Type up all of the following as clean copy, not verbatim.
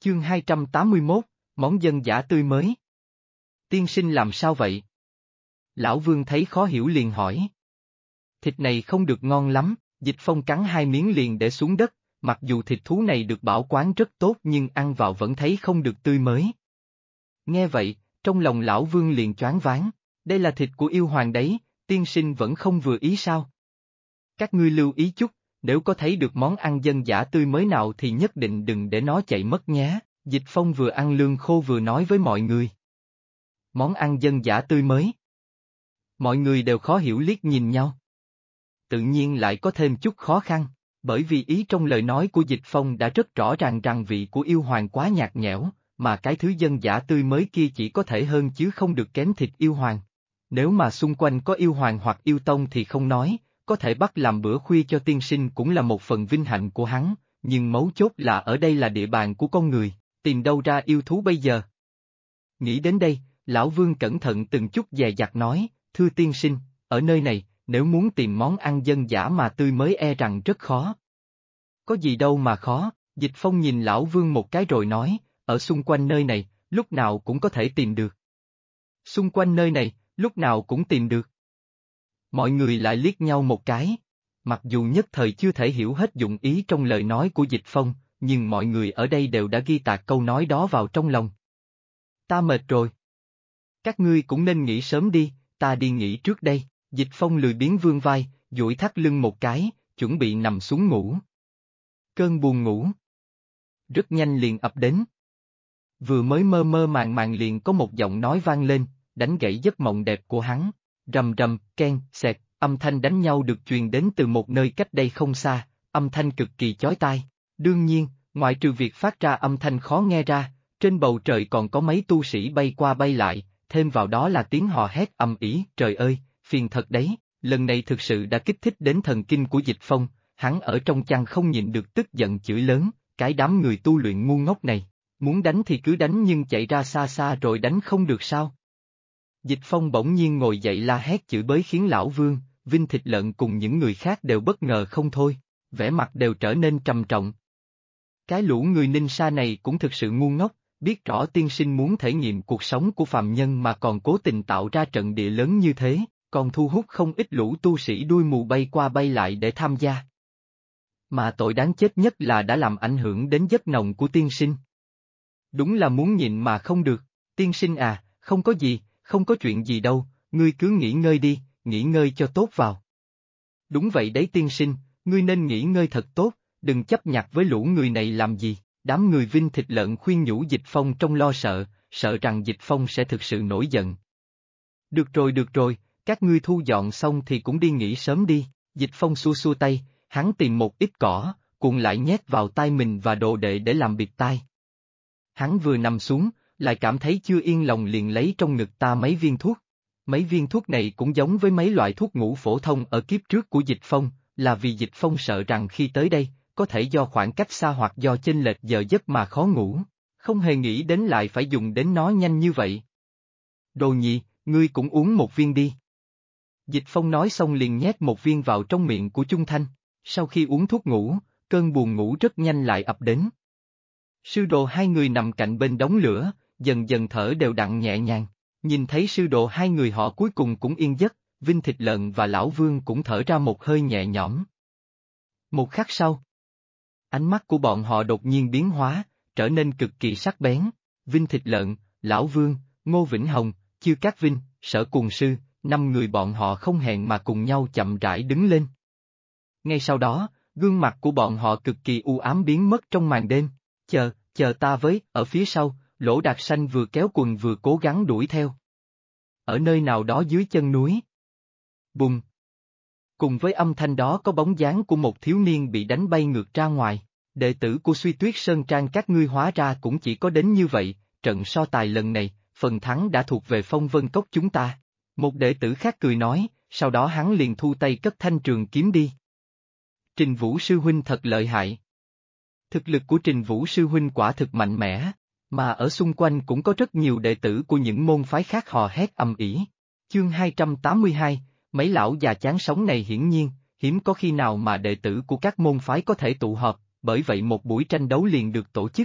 Chương 281, món dân dã tươi mới. Tiên sinh làm sao vậy? Lão Vương thấy khó hiểu liền hỏi. Thịt này không được ngon lắm, Dịch Phong cắn hai miếng liền để xuống đất, mặc dù thịt thú này được bảo quản rất tốt nhưng ăn vào vẫn thấy không được tươi mới. Nghe vậy, trong lòng lão Vương liền choáng váng, đây là thịt của yêu hoàng đấy, tiên sinh vẫn không vừa ý sao? Các ngươi lưu ý chút, nếu có thấy được món ăn dân dã tươi mới nào thì nhất định đừng để nó chạy mất nhé. Dịch Phong vừa ăn lương khô vừa nói với mọi người. Món ăn dân dã tươi mới. Mọi người đều khó hiểu liếc nhìn nhau. Tự nhiên lại có thêm chút khó khăn, bởi vì ý trong lời nói của Dịch Phong đã rất rõ ràng rằng vị của yêu hoàng quá nhạt nhẽo, mà cái thứ dân dã tươi mới kia chỉ có thể hơn chứ không được kém thịt yêu hoàng. Nếu mà xung quanh có yêu hoàng hoặc yêu tông thì không nói, có thể bắt làm bữa khuya cho tiên sinh cũng là một phần vinh hạnh của hắn, nhưng mấu chốt là ở đây là địa bàn của con người, tìm đâu ra yêu thú bây giờ. Nghĩ đến đây, lão Vương cẩn thận từng chút dè dặt nói, thưa tiên sinh, ở nơi này, nếu muốn tìm món ăn dân dã mà tươi mới e rằng rất khó. Có gì đâu mà khó, Dịch Phong nhìn lão Vương một cái rồi nói, ở xung quanh nơi này, lúc nào cũng có thể tìm được. Xung quanh nơi này, lúc nào cũng tìm được. Mọi người lại liếc nhau một cái. Mặc dù nhất thời chưa thể hiểu hết dụng ý trong lời nói của Dịch Phong, nhưng mọi người ở đây đều đã ghi tạc câu nói đó vào trong lòng. Ta mệt rồi. Các ngươi cũng nên nghỉ sớm đi, ta đi nghỉ trước đây. Dịch Phong lười biếng vươn vai, duỗi thắt lưng một cái, chuẩn bị nằm xuống ngủ. Cơn buồn ngủ rất nhanh liền ập đến. Vừa mới mơ mơ màng màng liền có một giọng nói vang lên, đánh gãy giấc mộng đẹp của hắn. Rầm rầm, keng, xẹt, âm thanh đánh nhau được truyền đến từ một nơi cách đây không xa, âm thanh cực kỳ chói tai. Đương nhiên, ngoại trừ việc phát ra âm thanh khó nghe ra, trên bầu trời còn có mấy tu sĩ bay qua bay lại, thêm vào đó là tiếng hò hét ầm ĩ. Trời ơi, phiền thật đấy, lần này thực sự đã kích thích đến thần kinh của Dịch Phong, hắn ở trong chăn không nhịn được tức giận chửi lớn, cái đám người tu luyện ngu ngốc này, muốn đánh thì cứ đánh nhưng chạy ra xa xa rồi đánh không được sao? Dịch Phong bỗng nhiên ngồi dậy la hét chửi bới khiến lão Vương, Vinh Thịt Lợn cùng những người khác đều bất ngờ không thôi, vẻ mặt đều trở nên trầm trọng. Cái lũ người Ninh Sa này cũng thực sự ngu ngốc, biết rõ tiên sinh muốn thể nghiệm cuộc sống của phàm nhân mà còn cố tình tạo ra trận địa lớn như thế, còn thu hút không ít lũ tu sĩ đuôi mù bay qua bay lại để tham gia. Mà tội đáng chết nhất là đã làm ảnh hưởng đến giấc nồng của tiên sinh. Đúng là muốn nhịn mà không được, tiên sinh à, không có gì, không có chuyện gì đâu, ngươi cứ nghỉ ngơi đi, nghỉ ngơi cho tốt vào. Đúng vậy đấy tiên sinh, ngươi nên nghỉ ngơi thật tốt, đừng chấp nhặt với lũ người này làm gì, đám người Vinh Thịt Lợn khuyên nhủ Dịch Phong trong lo sợ, sợ rằng Dịch Phong sẽ thực sự nổi giận. Được rồi, các ngươi thu dọn xong thì cũng đi nghỉ sớm đi, Dịch Phong xua xua tay, hắn tìm một ít cỏ, cuộn lại nhét vào tai mình và đồ đệ để làm bịt tai. Hắn vừa nằm xuống, lại cảm thấy chưa yên lòng liền lấy trong ngực ta mấy viên thuốc. Mấy viên thuốc này cũng giống với mấy loại thuốc ngủ phổ thông ở kiếp trước của Dịch Phong, là vì Dịch Phong sợ rằng khi tới đây, có thể do khoảng cách xa hoặc do chênh lệch giờ giấc mà khó ngủ, không hề nghĩ đến lại phải dùng đến nó nhanh như vậy. Đồ nhị, ngươi cũng uống một viên đi. Dịch Phong nói xong liền nhét một viên vào trong miệng của Chung Thanh, sau khi uống thuốc ngủ, cơn buồn ngủ rất nhanh lại ập đến. Sư đồ hai người nằm cạnh bên đống lửa, dần dần thở đều đặn nhẹ nhàng, nhìn thấy sư đồ hai người họ cuối cùng cũng yên giấc, Vinh Thịt Lợn và Lão Vương cũng thở ra một hơi nhẹ nhõm. Một khắc sau, ánh mắt của bọn họ đột nhiên biến hóa, trở nên cực kỳ sắc bén. Vinh Thịt Lợn, Lão Vương, Ngô Vĩnh Hồng, Chư Cát Vinh, Sở Cuồng Sư, 5 người bọn họ không hẹn mà cùng nhau chậm rãi đứng lên. Ngay sau đó, gương mặt của bọn họ cực kỳ u ám biến mất trong màn đêm. Chờ ta với, ở phía sau, Lỗ Đạt Sanh vừa kéo quần vừa cố gắng đuổi theo. Ở nơi nào đó dưới chân núi. Bùng! Cùng với âm thanh đó có bóng dáng của một thiếu niên bị đánh bay ngược ra ngoài. Đệ tử của Suy Tuyết Sơn Trang các ngươi hóa ra cũng chỉ có đến như vậy, trận so tài lần này, phần thắng đã thuộc về Phong Vân Cốc chúng ta. Một đệ tử khác cười nói, sau đó hắn liền thu tay cất thanh trường kiếm đi. Trình Vũ sư huynh thật lợi hại. Thực lực của Trình Vũ sư huynh quả thực mạnh mẽ, mà ở xung quanh cũng có rất nhiều đệ tử của những môn phái khác hò hét ầm ĩ. Chương 282, mấy lão già chán sống này hiển nhiên, hiếm có khi nào mà đệ tử của các môn phái có thể tụ họp, bởi vậy một buổi tranh đấu liền được tổ chức.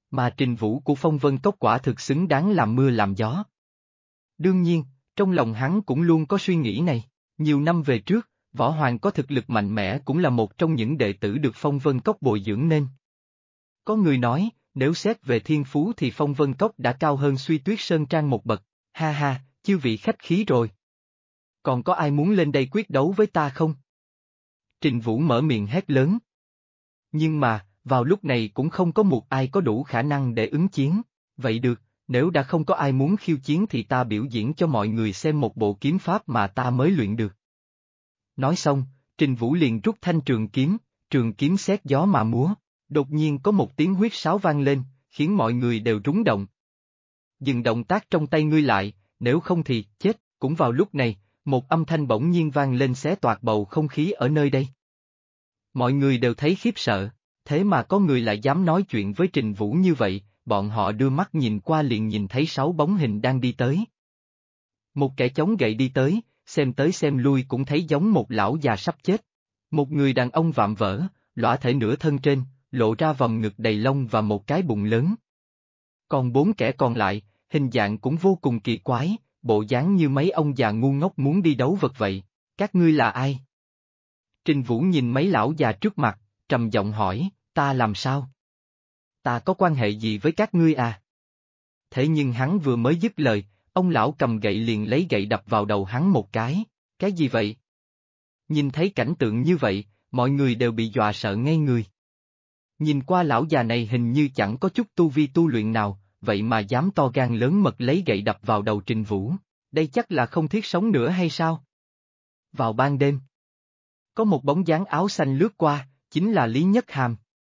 Mà Trình Vũ của Phong Vân Cốc quả thực xứng đáng làm mưa làm gió. Đương nhiên, trong lòng hắn cũng luôn có suy nghĩ này. Nhiều năm về trước, Võ Hoàng có thực lực mạnh mẽ cũng là một trong những đệ tử được Phong Vân Cốc bồi dưỡng nên. Có người nói, nếu xét về thiên phú thì Phong Vân Cốc đã cao hơn Suy Tuyết Sơn Trang một bậc, ha ha, chư vị khách khí rồi. Còn có ai muốn lên đây quyết đấu với ta không? Trình Vũ mở miệng hét lớn. Nhưng mà, vào lúc này cũng không có một ai có đủ khả năng để ứng chiến. Vậy được, nếu đã không có ai muốn khiêu chiến thì ta biểu diễn cho mọi người xem một bộ kiếm pháp mà ta mới luyện được. Nói xong, Trình Vũ liền rút thanh trường kiếm xét gió mà múa. Đột nhiên có một tiếng huýt sáo vang lên, khiến mọi người đều rúng động. Dừng động tác trong tay ngươi lại, nếu không thì, chết. Cũng vào lúc này, một âm thanh bỗng nhiên vang lên xé toạc bầu không khí ở nơi đây. Mọi người đều thấy khiếp sợ, thế mà có người lại dám nói chuyện với Trình Vũ như vậy, bọn họ đưa mắt nhìn qua liền nhìn thấy 6 bóng hình đang đi tới. Một kẻ chống gậy đi tới xem lui cũng thấy giống một lão già sắp chết. Một người đàn ông vạm vỡ, lõa thể nửa thân trên, lộ ra vòng ngực đầy lông và một cái bụng lớn. Còn 4 kẻ còn lại, hình dạng cũng vô cùng kỳ quái, bộ dáng như mấy ông già ngu ngốc muốn đi đấu vật vậy. Các ngươi là ai? Trình Vũ nhìn mấy lão già trước mặt, trầm giọng hỏi, ta làm sao? Ta có quan hệ gì với các ngươi à? Thế nhưng hắn vừa mới dứt lời, ông lão cầm gậy liền lấy gậy đập vào đầu hắn một cái gì vậy? Nhìn thấy cảnh tượng như vậy, mọi người đều bị dọa sợ ngây người. Nhìn qua lão già này hình như chẳng có chút tu vi tu luyện nào, vậy mà dám to gan lớn mật lấy gậy đập vào đầu Trình Vũ, đây chắc là không thiết sống nữa hay sao? Vào ban đêm, có một bóng dáng áo xanh lướt qua, chính là Lý Nhất Hàm.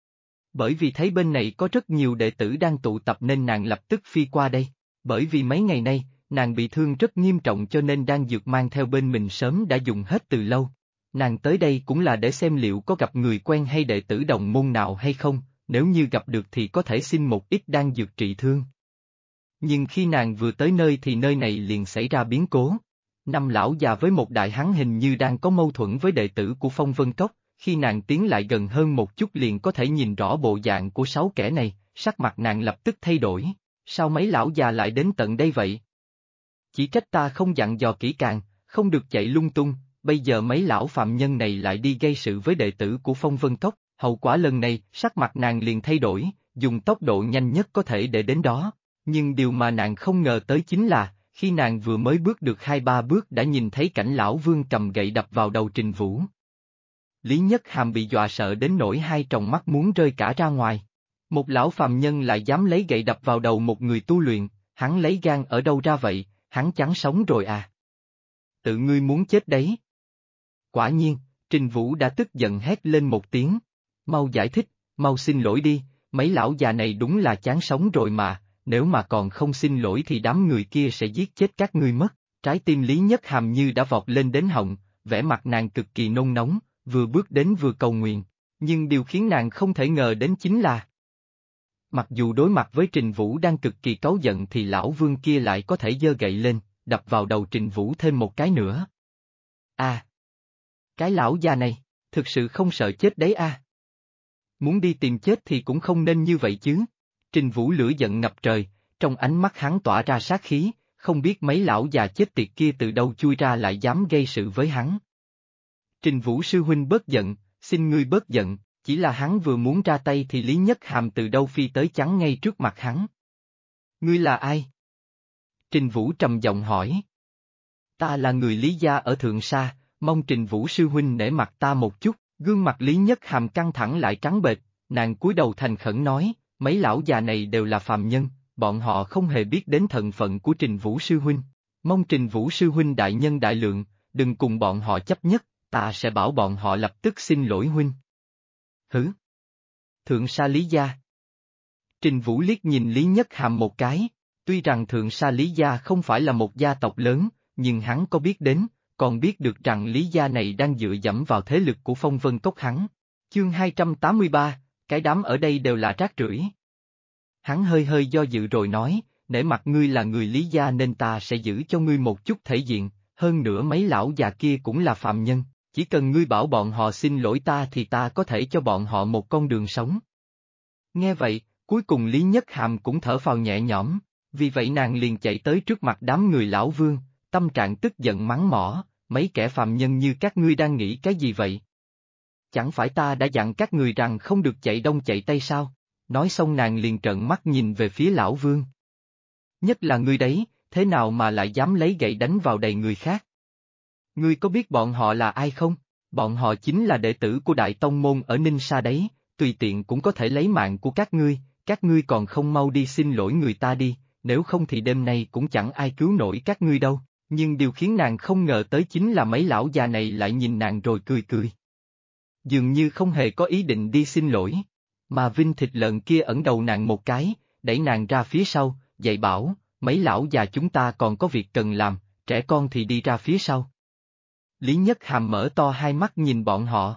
Bởi vì thấy bên này có rất nhiều đệ tử đang tụ tập nên nàng lập tức phi qua đây, bởi vì mấy ngày nay, nàng bị thương rất nghiêm trọng cho nên đang dược mang theo bên mình sớm đã dùng hết từ lâu. Nàng tới đây cũng là để xem liệu có gặp người quen hay đệ tử đồng môn nào hay không, nếu như gặp được thì có thể xin một ít đan dược trị thương. Nhưng khi nàng vừa tới nơi thì nơi này liền xảy ra biến cố. 5 lão già với một đại hán hình như đang có mâu thuẫn với đệ tử của Phong Vân Cốc, khi nàng tiến lại gần hơn một chút liền có thể nhìn rõ bộ dạng của 6 kẻ này, sắc mặt nàng lập tức thay đổi, sao mấy lão già lại đến tận đây vậy? Chỉ trách ta không dặn dò kỹ càng, không được chạy lung tung, bây giờ mấy lão phạm nhân này lại đi gây sự với đệ tử của Phong Vân Cốc, hậu quả lần này, sắc mặt nàng liền thay đổi, dùng tốc độ nhanh nhất có thể để đến đó, nhưng điều mà nàng không ngờ tới chính là, khi nàng vừa mới bước được 2-3 bước đã nhìn thấy cảnh lão vương cầm gậy đập vào đầu Trình Vũ. Lý Nhất Hàm bị dọa sợ đến nỗi hai tròng mắt muốn rơi cả ra ngoài. Một lão phàm nhân lại dám lấy gậy đập vào đầu một người tu luyện, hắn lấy gan ở đâu ra vậy, hắn chán sống rồi à? Tự ngươi muốn chết đấy. Quả nhiên, Trình Vũ đã tức giận hét lên một tiếng. Mau giải thích, mau xin lỗi đi, mấy lão già này đúng là chán sống rồi mà, nếu mà còn không xin lỗi thì đám người kia sẽ giết chết các ngươi mất. Trái tim Lý Nhất Hàm như đã vọt lên đến họng, vẻ mặt nàng cực kỳ nôn nóng, vừa bước đến vừa cầu nguyện, nhưng điều khiến nàng không thể ngờ đến chính là mặc dù đối mặt với Trình Vũ đang cực kỳ cáu giận thì lão vương kia lại có thể giơ gậy lên, đập vào đầu Trình Vũ thêm một cái nữa. À! Cái lão già này, thực sự không sợ chết đấy à? Muốn đi tìm chết thì cũng không nên như vậy chứ. Trình Vũ lửa giận ngập trời, trong ánh mắt hắn tỏa ra sát khí, không biết mấy lão già chết tiệt kia từ đâu chui ra lại dám gây sự với hắn. Trình Vũ sư huynh bớt giận, xin ngươi bớt giận, chỉ là hắn vừa muốn ra tay thì Lý Nhất Hàm từ đâu phi tới chắn ngay trước mặt hắn. Ngươi là ai? Trình Vũ trầm giọng hỏi. Ta là người Lý gia ở Thượng Sa, mong Trình Vũ sư huynh nể mặt ta một chút, gương mặt Lý Nhất Hàm căng thẳng lại trắng bệch, nàng cúi đầu thành khẩn nói, mấy lão già này đều là phàm nhân, bọn họ không hề biết đến thân phận của Trình Vũ sư huynh, mong Trình Vũ sư huynh đại nhân đại lượng, đừng cùng bọn họ chấp nhất, ta sẽ bảo bọn họ lập tức xin lỗi huynh. Hứ! Thượng Sa Lý gia. Trình Vũ liếc nhìn Lý Nhất Hàm một cái, tuy rằng Thượng Sa Lý gia không phải là một gia tộc lớn, nhưng hắn có biết đến, còn biết được rằng Lý gia này đang dựa dẫm vào thế lực của Phong Vân Cốc hắn. Chương 283, cái đám ở đây đều là rác rưởi. Hắn hơi hơi do dự rồi nói, nể mặt ngươi là người Lý gia nên ta sẽ giữ cho ngươi một chút thể diện, hơn nữa mấy lão già kia cũng là phạm nhân, chỉ cần ngươi bảo bọn họ xin lỗi ta thì ta có thể cho bọn họ một con đường sống. Nghe vậy, Cuối cùng Lý Nhất Hàm cũng thở phào nhẹ nhõm, vì vậy nàng liền chạy tới trước mặt đám người lão Vương, tâm trạng tức giận mắng mỏ, mấy kẻ phàm nhân như các ngươi đang nghĩ cái gì vậy? Chẳng phải ta đã dặn các người rằng không được chạy đông chạy tây sao? Nói xong nàng liền trợn mắt nhìn về phía lão Vương. Nhất là ngươi đấy, thế nào mà lại dám lấy gậy đánh vào đầy người khác? Ngươi có biết bọn họ là ai không? Bọn họ chính là đệ tử của Đại Tông Môn ở Ninh Sa đấy, tùy tiện cũng có thể lấy mạng của các ngươi còn không mau đi xin lỗi người ta đi, nếu không thì đêm nay cũng chẳng ai cứu nổi các ngươi đâu. Nhưng điều khiến nàng không ngờ tới chính là mấy lão già này lại nhìn nàng rồi cười cười. Dường như không hề có ý định đi xin lỗi, mà Vinh Thịt Lợn kia ẩn đầu nàng một cái, đẩy nàng ra phía sau, dạy bảo, mấy lão già chúng ta còn có việc cần làm, trẻ con thì đi ra phía sau. Lý Nhất Hàm mở to hai mắt nhìn bọn họ.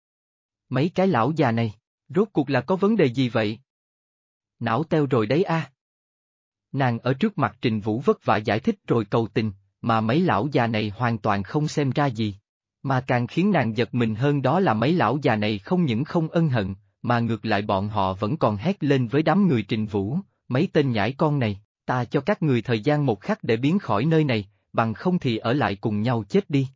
Mấy cái lão già này, rốt cuộc là có vấn đề gì vậy? Não teo rồi đấy a. Nàng ở trước mặt Trình Vũ vất vả giải thích rồi cầu tình, mà mấy lão già này hoàn toàn không xem ra gì. Mà càng khiến nàng giật mình hơn đó là mấy lão già này không những không ân hận, mà ngược lại bọn họ vẫn còn hét lên với đám người Trình Vũ, mấy tên nhãi con này, ta cho các người thời gian một khắc để biến khỏi nơi này, bằng không thì ở lại cùng nhau chết đi.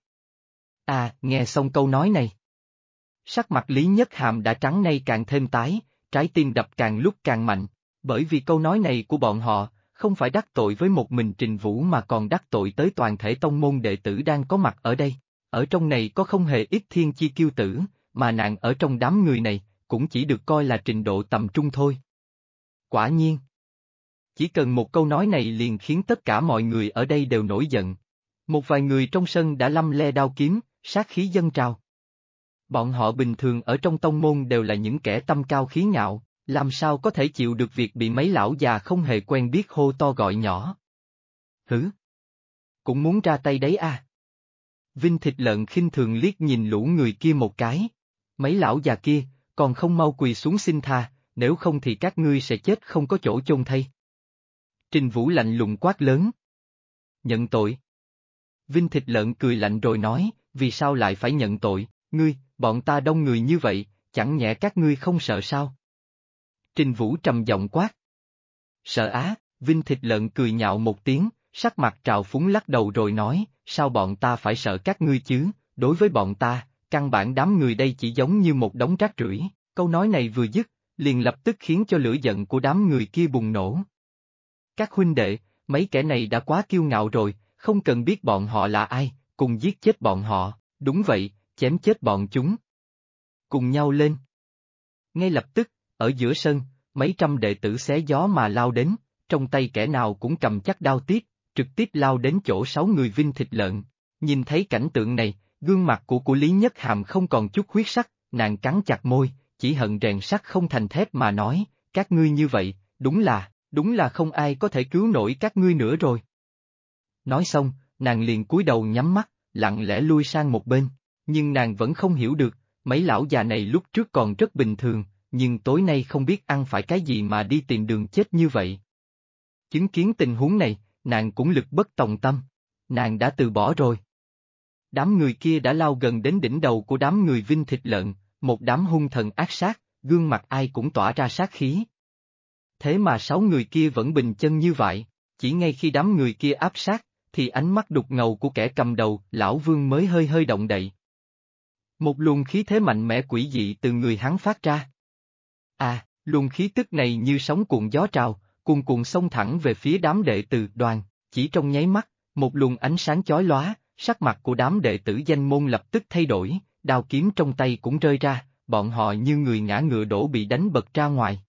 À, nghe xong câu nói này. Sắc mặt Lý Nhất Hàm đã trắng nay càng thêm tái, trái tim đập càng lúc càng mạnh, bởi vì câu nói này của bọn họ, không phải đắc tội với một mình Trình Vũ mà còn đắc tội tới toàn thể tông môn đệ tử đang có mặt ở đây. Ở trong này có không hề ít thiên chi kiêu tử, mà nàng ở trong đám người này, cũng chỉ được coi là trình độ tầm trung thôi. Quả nhiên. Chỉ cần một câu nói này liền khiến tất cả mọi người ở đây đều nổi giận. Một vài người trong sân đã lăm le đao kiếm, sát khí dâng trào. Bọn họ bình thường ở trong tông môn đều là những kẻ tâm cao khí ngạo, làm sao có thể chịu được việc bị mấy lão già không hề quen biết hô to gọi nhỏ. Hử? Cũng muốn ra tay đấy à? Vinh Thịt Lợn khinh thường liếc nhìn lũ người kia một cái. Mấy lão già kia, còn không mau quỳ xuống xin tha, nếu không thì các ngươi sẽ chết không có chỗ chôn thây. Trình Vũ lạnh lùng quát lớn. Nhận tội. Vinh Thịt Lợn cười lạnh rồi nói, vì sao lại phải nhận tội, ngươi, bọn ta đông người như vậy, chẳng nhẽ các ngươi không sợ sao? Trình Vũ trầm giọng quát. Sợ á, Vinh Thịt Lợn cười nhạo một tiếng, sắc mặt trào phúng lắc đầu rồi nói, sao bọn ta phải sợ các ngươi chứ, đối với bọn ta, căn bản đám người đây chỉ giống như một đống rác rưởi. Câu nói này vừa dứt, liền lập tức khiến cho lửa giận của đám người kia bùng nổ. Các huynh đệ, mấy kẻ này đã quá kiêu ngạo rồi, không cần biết bọn họ là ai, cùng giết chết bọn họ, đúng vậy, chém chết bọn chúng. Cùng nhau lên. Ngay lập tức, ở giữa sân, mấy trăm đệ tử xé gió mà lao đến, trong tay kẻ nào cũng cầm chắc đao tiếp, trực tiếp lao đến chỗ 6 người Vinh Thịt Lợn. Nhìn thấy cảnh tượng này, gương mặt của Lý Nhất Hàm không còn chút huyết sắc, nàng cắn chặt môi, chỉ hận rèn sắt không thành thép mà nói, các ngươi như vậy, đúng là không ai có thể cứu nổi các ngươi nữa rồi. Nói xong, nàng liền cúi đầu nhắm mắt, lặng lẽ lui sang một bên, nhưng nàng vẫn không hiểu được, mấy lão già này lúc trước còn rất bình thường, nhưng tối nay không biết ăn phải cái gì mà đi tìm đường chết như vậy. Chứng kiến tình huống này, nàng cũng lực bất tòng tâm, nàng đã từ bỏ rồi. Đám người kia đã lao gần đến đỉnh đầu của đám người Vinh Thịt Lợn, một đám hung thần ác sát, gương mặt ai cũng tỏa ra sát khí. Thế mà 6 người kia vẫn bình chân như vậy, chỉ ngay khi đám người kia áp sát, thì ánh mắt đục ngầu của kẻ cầm đầu, lão Vương mới hơi hơi động đậy. Một luồng khí thế mạnh mẽ quỷ dị từ người hắn phát ra. À, luồng khí tức này như sóng cuộn gió trào, cuồn cuộn xông thẳng về phía đám đệ tử đoàn, chỉ trong nháy mắt, một luồng ánh sáng chói lóa, sắc mặt của đám đệ tử danh môn lập tức thay đổi, đao kiếm trong tay cũng rơi ra, bọn họ như người ngã ngựa đổ bị đánh bật ra ngoài.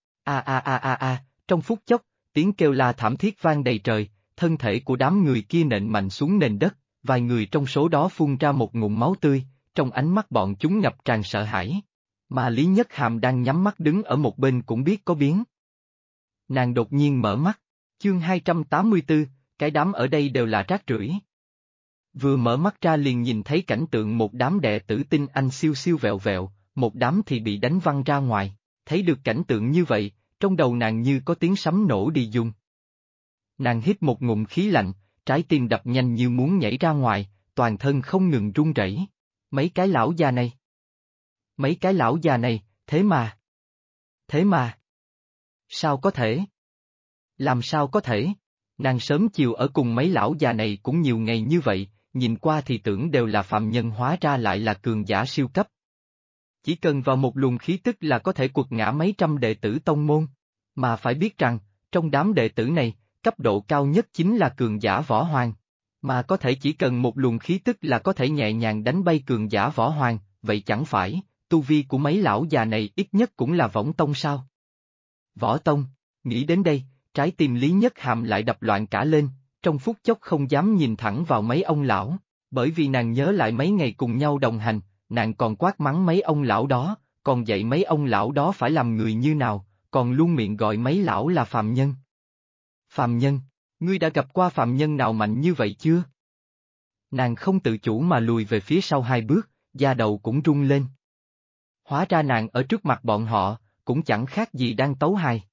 Trong phút chốc, tiếng kêu la thảm thiết vang đầy trời, thân thể của đám người kia nện mạnh xuống nền đất, vài người trong số đó phun ra một ngụm máu tươi, trong ánh mắt bọn chúng ngập tràn sợ hãi. Mà Lý Nhất Hàm đang nhắm mắt đứng ở một bên cũng biết có biến. Nàng đột nhiên mở mắt, chương 284, cái đám ở đây đều là rác rưởi. Vừa mở mắt ra liền nhìn thấy cảnh tượng một đám đệ tử tinh anh siêu siêu vẹo vẹo, một đám thì bị đánh văng ra ngoài, thấy được cảnh tượng như vậy, trong đầu nàng như có tiếng sấm nổ đi dùng. Nàng hít một ngụm khí lạnh, trái tim đập nhanh như muốn nhảy ra ngoài, toàn thân không ngừng run rẩy. Mấy cái lão già này, thế mà. Sao có thể? Làm sao có thể? Nàng sớm chiều ở cùng mấy lão già này cũng nhiều ngày như vậy, nhìn qua thì tưởng đều là phàm nhân hóa ra lại là cường giả siêu cấp. Chỉ cần vào một luồng khí tức là có thể quật ngã mấy trăm đệ tử tông môn. Mà phải biết rằng, trong đám đệ tử này, cấp độ cao nhất chính là cường giả võ hoàng. Mà có thể chỉ cần một luồng khí tức là có thể nhẹ nhàng đánh bay cường giả võ hoàng, vậy chẳng phải, tu vi của mấy lão già này ít nhất cũng là võng tông sao? Võ tông, nghĩ đến đây, trái tim Lý Nhất Hàm lại đập loạn cả lên, trong phút chốc không dám nhìn thẳng vào mấy ông lão, bởi vì nàng nhớ lại mấy ngày cùng nhau đồng hành, nàng còn quát mắng mấy ông lão đó, còn dạy mấy ông lão đó phải làm người như nào, còn luôn miệng gọi mấy lão là phàm nhân. Phàm nhân, ngươi đã gặp qua phàm nhân nào mạnh như vậy chưa? Nàng không tự chủ mà lùi về phía sau 2 bước, da đầu cũng rung lên. Hóa ra nàng ở trước mặt bọn họ, cũng chẳng khác gì đang tấu hài.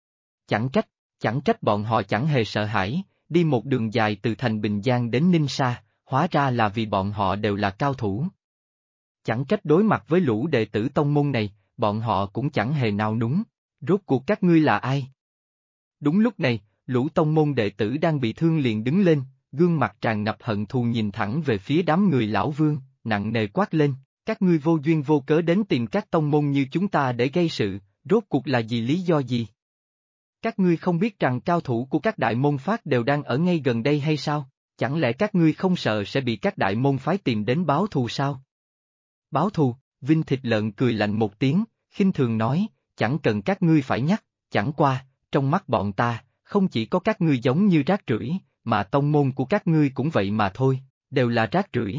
Chẳng trách bọn họ chẳng hề sợ hãi, đi một đường dài từ thành Bình Giang đến Ninh Sa, hóa ra là vì bọn họ đều là cao thủ. Chẳng trách đối mặt với lũ đệ tử tông môn này, bọn họ cũng chẳng hề nào núng, rốt cuộc các ngươi là ai? Đúng lúc này, lũ tông môn đệ tử đang bị thương liền đứng lên, gương mặt tràn ngập hận thù nhìn thẳng về phía đám người lão vương, nặng nề quát lên, các ngươi vô duyên vô cớ đến tìm các tông môn như chúng ta để gây sự, rốt cuộc là gì lý do gì? Các ngươi không biết rằng cao thủ của các đại môn phái đều đang ở ngay gần đây hay sao? Chẳng lẽ các ngươi không sợ sẽ bị các đại môn phái tìm đến báo thù sao? Báo thù, Vinh Thịt Lợn cười lạnh một tiếng, khinh thường nói, chẳng cần các ngươi phải nhắc, chẳng qua, trong mắt bọn ta, không chỉ có các ngươi giống như rác rưởi, mà tông môn của các ngươi cũng vậy mà thôi, đều là rác rưởi.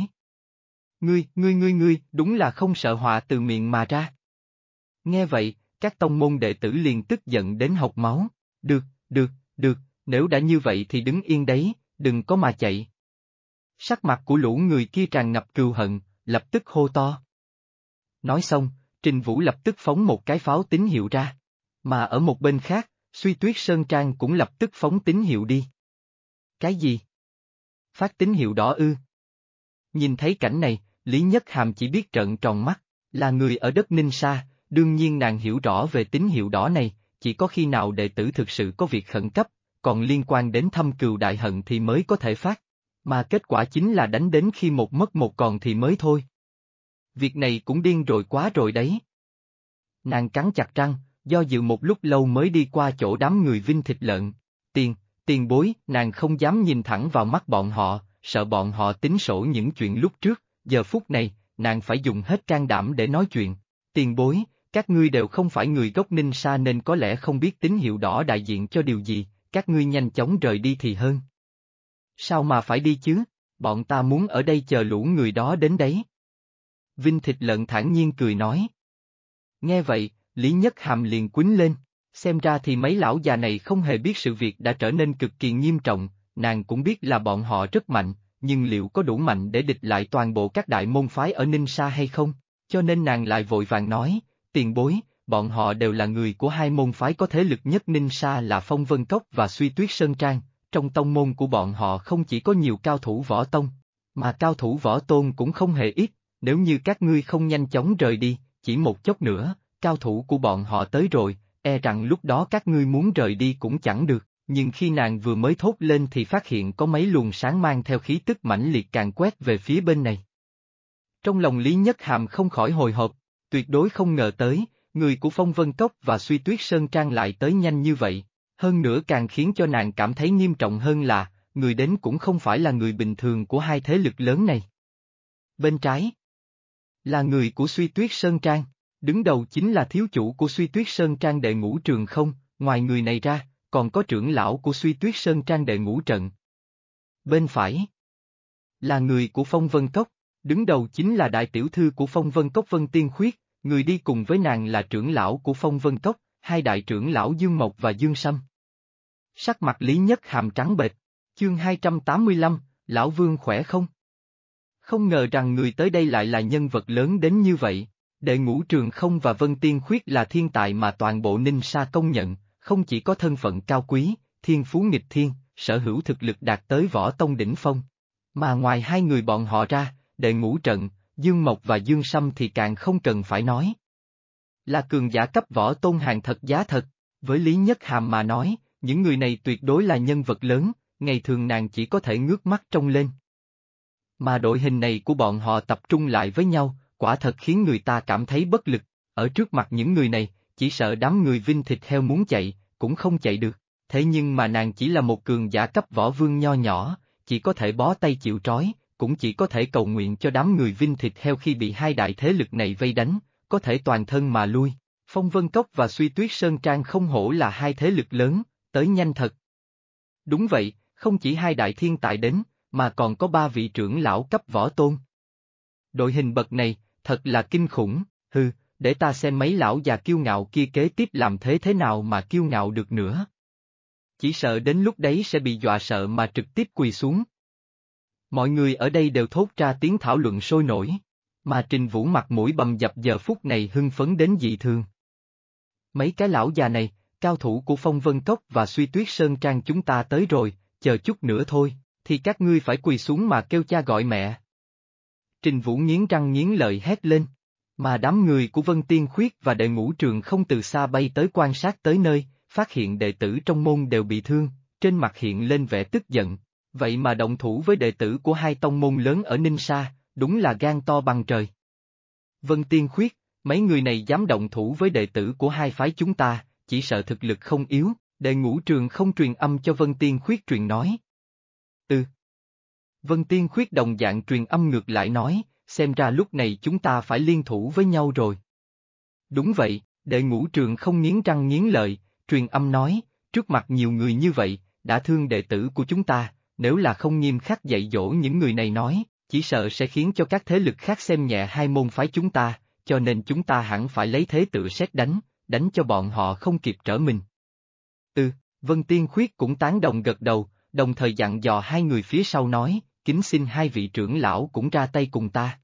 Ngươi, đúng là không sợ họa từ miệng mà ra. Nghe vậy, các tông môn đệ tử liền tức giận đến hộc máu, được, nếu đã như vậy thì đứng yên đấy, đừng có mà chạy. Sắc mặt của lũ người kia tràn ngập cừu hận, lập tức hô to. Nói xong, Trình Vũ lập tức phóng một cái pháo tín hiệu ra. Mà ở một bên khác, Suy Tuyết Sơn Trang cũng lập tức phóng tín hiệu đi. Cái gì? Phát tín hiệu đỏ ư? Nhìn thấy cảnh này, Lý Nhất Hàm chỉ biết trợn tròn mắt, là người ở đất Ninh Sa, đương nhiên nàng hiểu rõ về tín hiệu đỏ này, chỉ có khi nào đệ tử thực sự có việc khẩn cấp, còn liên quan đến thâm cừu đại hận thì mới có thể phát. Mà kết quả chính là đánh đến khi một mất một còn thì mới thôi. Việc này cũng điên rồi quá rồi đấy. Nàng cắn chặt răng, do dự một lúc lâu mới đi qua chỗ đám người Vinh Thịt Lợn. Tiền bối, nàng không dám nhìn thẳng vào mắt bọn họ, sợ bọn họ tính sổ những chuyện lúc trước, giờ phút này, nàng phải dùng hết can đảm để nói chuyện. Tiền bối, các ngươi đều không phải người gốc Ninh Sa nên có lẽ không biết tín hiệu đỏ đại diện cho điều gì, các ngươi nhanh chóng rời đi thì hơn. Sao mà phải đi chứ, bọn ta muốn ở đây chờ lũ người đó đến đấy. Vinh Thịt Lợn thản nhiên cười nói. Nghe vậy, Lý Nhất Hàm liền quýnh lên, xem ra thì mấy lão già này không hề biết sự việc đã trở nên cực kỳ nghiêm trọng, nàng cũng biết là bọn họ rất mạnh, nhưng liệu có đủ mạnh để địch lại toàn bộ các đại môn phái ở Ninh Sa hay không, cho nên nàng lại vội vàng nói, tiền bối, bọn họ đều là người của 2 môn phái có thế lực nhất Ninh Sa là Phong Vân Cốc và Suy Tuyết Sơn Trang, trong tông môn của bọn họ không chỉ có nhiều cao thủ võ tông, mà cao thủ võ tôn cũng không hề ít, nếu như các ngươi không nhanh chóng rời đi, chỉ một chốc nữa, cao thủ của bọn họ tới rồi, e rằng lúc đó các ngươi muốn rời đi cũng chẳng được, nhưng khi nàng vừa mới thốt lên thì phát hiện có mấy luồng sáng mang theo khí tức mãnh liệt càn quét về phía bên này. Trong lòng Lý Nhất Hàm không khỏi hồi hộp, tuyệt đối không ngờ tới, người của Phong Vân Cốc và Suy Tuyết Sơn Trang lại tới nhanh như vậy, hơn nữa càng khiến cho nàng cảm thấy nghiêm trọng hơn là, người đến cũng không phải là người bình thường của 2 thế lực lớn này. Bên trái là người của Suy Tuyết Sơn Trang, đứng đầu chính là thiếu chủ của Suy Tuyết Sơn Trang Đệ Ngũ Trường Không, ngoài người này ra, còn có trưởng lão của Suy Tuyết Sơn Trang Đệ Ngũ Trận. Bên phải là người của Phong Vân Cốc, đứng đầu chính là đại tiểu thư của Phong Vân Cốc Vân Tiên Khuyết, người đi cùng với nàng là trưởng lão của Phong Vân Cốc, 2 đại trưởng lão Dương Mộc và Dương Sâm. Sắc mặt Lý Nhất Hàm trắng bệch, chương 285, Lão Vương khỏe không? Không ngờ rằng người tới đây lại là nhân vật lớn đến như vậy, Đệ Ngũ Trường Không và Vân Tiên Khuyết là thiên tài mà toàn bộ Ninh Sa công nhận, không chỉ có thân phận cao quý, thiên phú nghịch thiên, sở hữu thực lực đạt tới võ tông đỉnh phong. Mà ngoài 2 người bọn họ ra, Đệ Ngũ Trận, Dương Mộc và Dương Sâm thì càng không cần phải nói. Là cường giả cấp võ tôn hàng thật giá thật, Với Lý Nhất Hàm mà nói, những người này tuyệt đối là nhân vật lớn, ngày thường nàng chỉ có thể ngước mắt trông lên. Mà đội hình này của bọn họ tập trung lại với nhau, quả thật khiến người ta cảm thấy bất lực, ở trước mặt những người này, chỉ sợ đám người vinh thịt heo muốn chạy, cũng không chạy được, thế nhưng mà nàng chỉ là một cường giả cấp võ vương nho nhỏ, chỉ có thể bó tay chịu trói, cũng chỉ có thể cầu nguyện cho đám người vinh thịt heo khi bị hai đại thế lực này vây đánh, có thể toàn thân mà lui. Phong Vân Cốc và Suy Tuyết Sơn Trang không hổ là hai thế lực lớn, tới nhanh thật. Đúng vậy, không chỉ hai đại thiên tài đến, mà còn có ba vị trưởng lão cấp võ tôn. Đội hình bậc này, thật là kinh khủng, để ta xem mấy lão già kiêu ngạo kia kế tiếp làm thế nào mà kiêu ngạo được nữa. Chỉ sợ đến lúc đấy sẽ bị dọa sợ mà trực tiếp quỳ xuống. Mọi người ở đây đều thốt ra tiếng thảo luận sôi nổi, mà Trình Vũ mặt mũi bầm dập giờ phút này hưng phấn đến dị thường. Mấy cái lão già này, cao thủ của Phong Vân Cốc và Suy Tuyết Sơn Trang chúng ta tới rồi, chờ chút nữa thôi, thì các ngươi phải quỳ xuống mà kêu cha gọi mẹ. Trình Vũ nghiến răng nghiến lợi hét lên, mà đám người của Vân Tiên Khuyết và Đệ Ngũ Trường không từ xa bay tới quan sát tới nơi, phát hiện đệ tử trong môn đều bị thương, trên mặt hiện lên vẻ tức giận, vậy mà động thủ với đệ tử của hai tông môn lớn ở Ninh Sa, đúng là gan to bằng trời. Vân Tiên Khuyết, mấy người này dám động thủ với đệ tử của hai phái chúng ta, chỉ sợ thực lực không yếu, Đệ Ngũ Trường không truyền âm cho Vân Tiên Khuyết truyền nói. Vân Tiên Khuyết đồng dạng truyền âm ngược lại nói, xem ra lúc này chúng ta phải liên thủ với nhau rồi. Đúng vậy, Đệ Ngũ Trường không nghiến răng nghiến lợi, truyền âm nói, trước mặt nhiều người như vậy, đã thương đệ tử của chúng ta, nếu là không nghiêm khắc dạy dỗ những người này nói, chỉ sợ sẽ khiến cho các thế lực khác xem nhẹ hai môn phái chúng ta, cho nên chúng ta hẳn phải lấy thế tự xét đánh cho bọn họ không kịp trở mình. Vân Tiên Khuyết cũng tán đồng gật đầu, đồng thời dặn dò hai người phía sau nói, kính xin hai vị trưởng lão cũng ra tay cùng ta.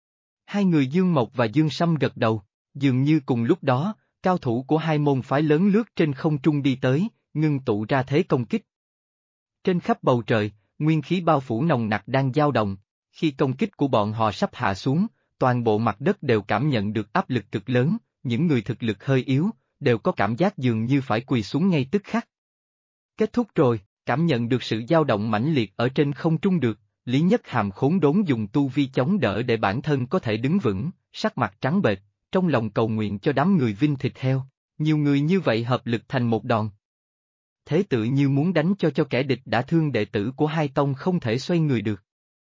Hai người Dương Mộc và Dương Sâm gật đầu, dường như cùng lúc đó, cao thủ của hai môn phái lớn lướt trên không trung đi tới, ngưng tụ ra thế công kích. Trên khắp bầu trời, nguyên khí bao phủ nồng nặc đang dao động, khi công kích của bọn họ sắp hạ xuống, toàn bộ mặt đất đều cảm nhận được áp lực cực lớn, những người thực lực hơi yếu, đều có cảm giác dường như phải quỳ xuống ngay tức khắc. Kết thúc rồi, cảm nhận được sự dao động mãnh liệt ở trên không trung được, Lý Nhất Hàm khốn đốn dùng tu vi chống đỡ để bản thân có thể đứng vững, sắc mặt trắng bệch, trong lòng cầu nguyện cho đám người vinh thịt heo, nhiều người như vậy hợp lực thành một đòn. Thế tự như muốn đánh cho kẻ địch đã thương đệ tử của hai tông không thể xoay người được.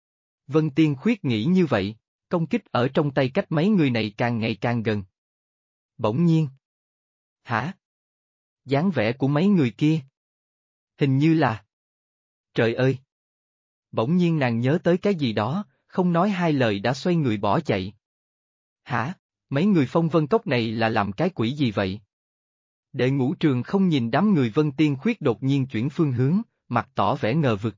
Vân Tiên Khuyết nghĩ như vậy, công kích ở trong tay cách mấy người này càng ngày càng gần. Bỗng nhiên. Hả? Dáng vẻ của mấy người kia. Hình như là. Trời ơi! Bỗng nhiên nàng nhớ tới cái gì đó, không nói hai lời đã xoay người bỏ chạy. Hả? Mấy người Phong Vân Cốc này là làm cái quỷ gì vậy? Đệ Ngũ Trường không nhìn đám người Vân Tiên Khuyết đột nhiên chuyển phương hướng, mặt tỏ vẻ ngờ vực.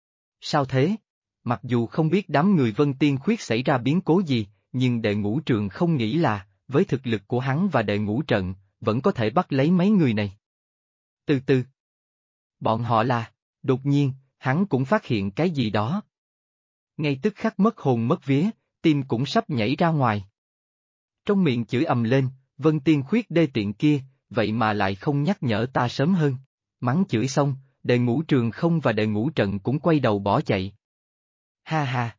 Sao thế? Mặc dù không biết đám người Vân Tiên Khuyết xảy ra biến cố gì, nhưng Đệ Ngũ Trường không nghĩ là, với thực lực của hắn và Đệ Ngũ Trận, vẫn có thể bắt lấy mấy người này. Từ từ. Bọn họ là, đột nhiên, hắn cũng phát hiện cái gì đó. Ngay tức khắc mất hồn mất vía, tim cũng sắp nhảy ra ngoài. Trong miệng chửi ầm lên, Vân Tiên Khuyết đê tiện kia, vậy mà lại không nhắc nhở ta sớm hơn. Mắng chửi xong, Đệ Ngũ Trường không và Đệ Ngũ Trận cũng quay đầu bỏ chạy. Ha ha!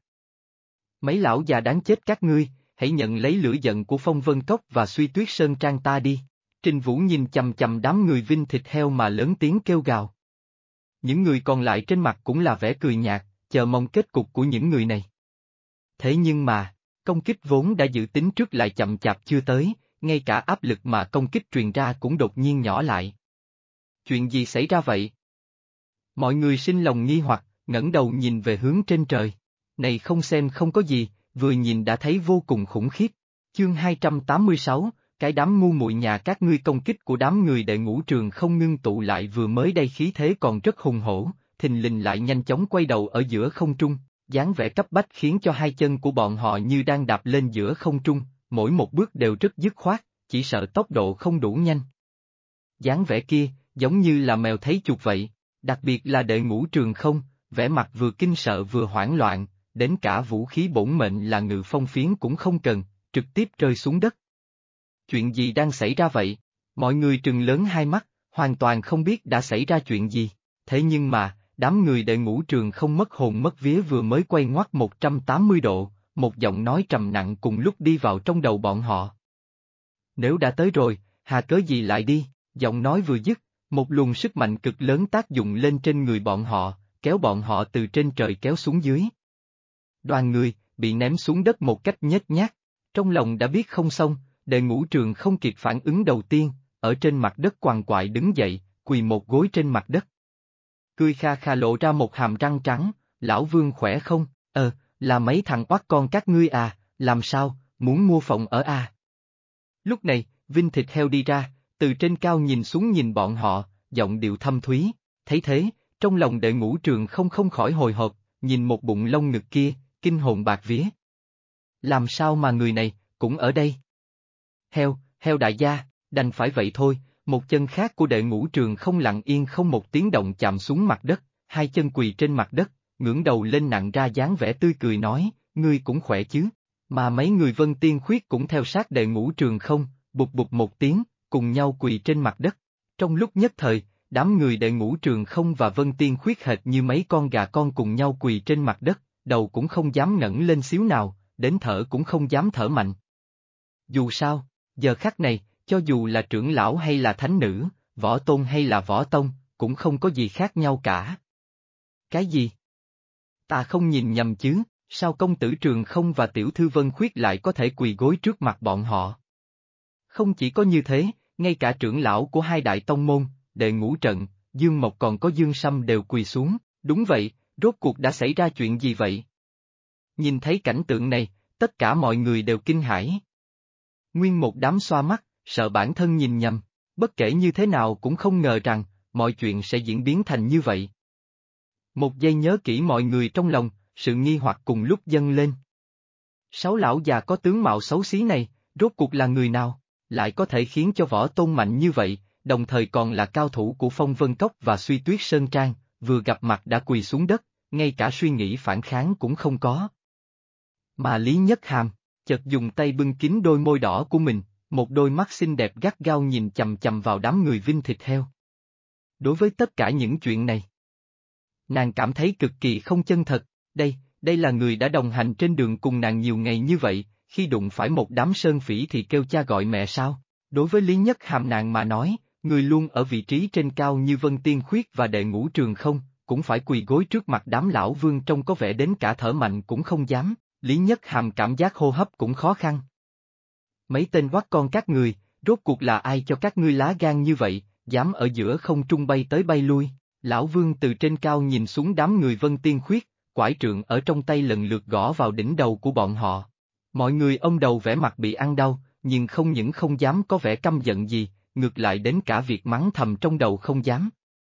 Mấy lão già đáng chết các ngươi, hãy nhận lấy lửa giận của Phong Vân Cốc và Suy Tuyết Sơn Trang ta đi. Trình Vũ nhìn chằm chằm đám người vinh thịt heo mà lớn tiếng kêu gào. Những người còn lại trên mặt cũng là vẻ cười nhạt, chờ mong kết cục của những người này. Thế nhưng mà, công kích vốn đã dự tính trước lại chậm chạp chưa tới, ngay cả áp lực mà công kích truyền ra cũng đột nhiên nhỏ lại. Chuyện gì xảy ra vậy? Mọi người sinh lòng nghi hoặc, ngẩng đầu nhìn về hướng trên trời. Này không xem không có gì, vừa nhìn đã thấy vô cùng khủng khiếp. Chương 286, cái đám ngu muội nhà các ngươi công kích của đám người Đệ Ngũ Trường không ngưng tụ lại vừa mới đây khí thế còn rất hùng hổ, thình lình lại nhanh chóng quay đầu ở giữa không trung, dáng vẻ cấp bách khiến cho hai chân của bọn họ như đang đạp lên giữa không trung, mỗi một bước đều rất dứt khoát, chỉ sợ tốc độ không đủ nhanh. Dáng vẻ kia, giống như là mèo thấy chuột vậy, đặc biệt là Đệ Ngũ Trường không, vẻ mặt vừa kinh sợ vừa hoảng loạn, đến cả vũ khí bổn mệnh là Ngự Phong Phiến cũng không cần, trực tiếp rơi xuống đất. Chuyện gì đang xảy ra vậy? Mọi người trừng lớn hai mắt, hoàn toàn không biết đã xảy ra chuyện gì. Thế nhưng mà, đám người Đệ Ngũ Trường không mất hồn mất vía vừa mới quay ngoắt 180 độ, một giọng nói trầm nặng cùng lúc đi vào trong đầu bọn họ. Nếu đã tới rồi, hà cớ gì lại đi, giọng nói vừa dứt, một luồng sức mạnh cực lớn tác dụng lên trên người bọn họ, kéo bọn họ từ trên trời kéo xuống dưới. Đoàn người, bị ném xuống đất một cách nhếch nhác, trong lòng đã biết không xong, Đệ Ngũ Trường không kịp phản ứng đầu tiên, ở trên mặt đất quằn quại đứng dậy, quỳ một gối trên mặt đất. Cười kha kha lộ ra một hàm răng trắng, lão Vương khỏe không, là mấy thằng oắt con các ngươi à, làm sao, muốn mua phòng ở à. Lúc này, Vinh Thịt Heo đi ra, từ trên cao nhìn xuống nhìn bọn họ, giọng điệu thâm thúy, thấy thế, trong lòng Đệ Ngũ Trường không khỏi hồi hộp, nhìn một bụng lông ngực kia, kinh hồn bạc vía. Làm sao mà người này, cũng ở đây? Heo đại gia, đành phải vậy thôi, một chân khác của Đệ Ngũ Trường không lặng yên không một tiếng động chạm xuống mặt đất, hai chân quỳ trên mặt đất, ngẩng đầu lên nặng ra dáng vẻ tươi cười nói, ngươi cũng khỏe chứ, mà mấy người Vân Tiên Khuyết cũng theo sát Đệ Ngũ Trường không, bụp bụp một tiếng, cùng nhau quỳ trên mặt đất. Trong lúc nhất thời, đám người Đệ Ngũ Trường không và Vân Tiên Khuyết hệt như mấy con gà con cùng nhau quỳ trên mặt đất, đầu cũng không dám ngẩng lên xíu nào, đến thở cũng không dám thở mạnh. Dù sao, giờ khắc này, cho dù là trưởng lão hay là thánh nữ, võ tôn hay là võ tông, cũng không có gì khác nhau cả. Cái gì? Ta không nhìn nhầm chứ, sao công tử Trường không và tiểu thư Vân Khuyết lại có thể quỳ gối trước mặt bọn họ? Không chỉ có như thế, ngay cả trưởng lão của hai đại tông môn, Đệ Ngũ Trận, Dương Mộc còn có Dương Sâm đều quỳ xuống, đúng vậy, rốt cuộc đã xảy ra chuyện gì vậy? Nhìn thấy cảnh tượng này, tất cả mọi người đều kinh hãi. Nguyên một đám xoa mắt, sợ bản thân nhìn nhầm, bất kể như thế nào cũng không ngờ rằng, mọi chuyện sẽ diễn biến thành như vậy. Một giây nhớ kỹ mọi người trong lòng, sự nghi hoặc cùng lúc dâng lên. Sáu lão già có tướng mạo xấu xí này, rốt cuộc là người nào, lại có thể khiến cho võ tôn mạnh như vậy, đồng thời còn là cao thủ của Phong Vân Cốc và Suy Tuyết Sơn Trang, vừa gặp mặt đã quỳ xuống đất, ngay cả suy nghĩ phản kháng cũng không có. Mà Lý Nhất Hàm, chợt dùng tay bưng kín đôi môi đỏ của mình, một đôi mắt xinh đẹp gắt gao nhìn chằm chằm vào đám người Vinh Thịt Heo. Đối với tất cả những chuyện này, nàng cảm thấy cực kỳ không chân thật, đây là người đã đồng hành trên đường cùng nàng nhiều ngày như vậy, khi đụng phải một đám sơn phỉ thì kêu cha gọi mẹ sao? Đối với Lý Nhất Hàm nàng mà nói, người luôn ở vị trí trên cao như Vân Tiên Khuyết và Đệ Ngũ Trường không, cũng phải quỳ gối trước mặt đám lão vương trông có vẻ đến cả thở mạnh cũng không dám, Lý Nhất Hàm cảm giác hô hấp cũng khó khăn. Mấy tên quát con các người, rốt cuộc là ai cho các ngươi lá gan như vậy, dám ở giữa không trung bay tới bay lui, lão vương từ trên cao nhìn xuống đám người Vân Tiên Khuyết, quải trượng ở trong tay lần lượt gõ vào đỉnh đầu của bọn họ. Mọi người ông đầu vẻ mặt bị ăn đau, nhưng không những không dám có vẻ căm giận gì, ngược lại đến cả việc mắng thầm trong đầu không dám.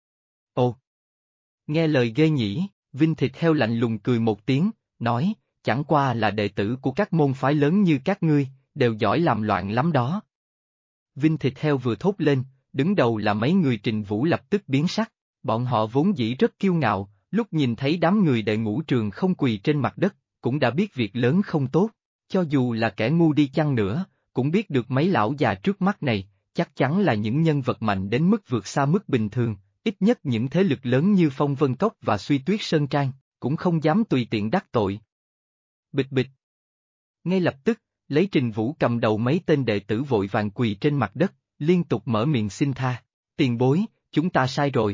Ồ! Nghe lời ghê nhỉ, Vinh Thịt Heo lạnh lùng cười một tiếng, nói, chẳng qua là đệ tử của các môn phái lớn như các ngươi, đều giỏi làm loạn lắm đó. Vinh Thịt Heo vừa thốt lên, đứng đầu là mấy người Trình Vũ lập tức biến sắc, bọn họ vốn dĩ rất kiêu ngạo, lúc nhìn thấy đám người Đệ Ngũ Trường không quỳ trên mặt đất, cũng đã biết việc lớn không tốt, cho dù là kẻ ngu đi chăng nữa, cũng biết được mấy lão già trước mắt này, chắc chắn là những nhân vật mạnh đến mức vượt xa mức bình thường, ít nhất những thế lực lớn như Phong Vân Cốc và Suy Tuyết Sơn Trang, cũng không dám tùy tiện đắc tội. Bịch bịch. Ngay lập tức, lấy Trình Vũ cầm đầu mấy tên đệ tử vội vàng quỳ trên mặt đất, liên tục mở miệng xin tha. Tiền bối, chúng ta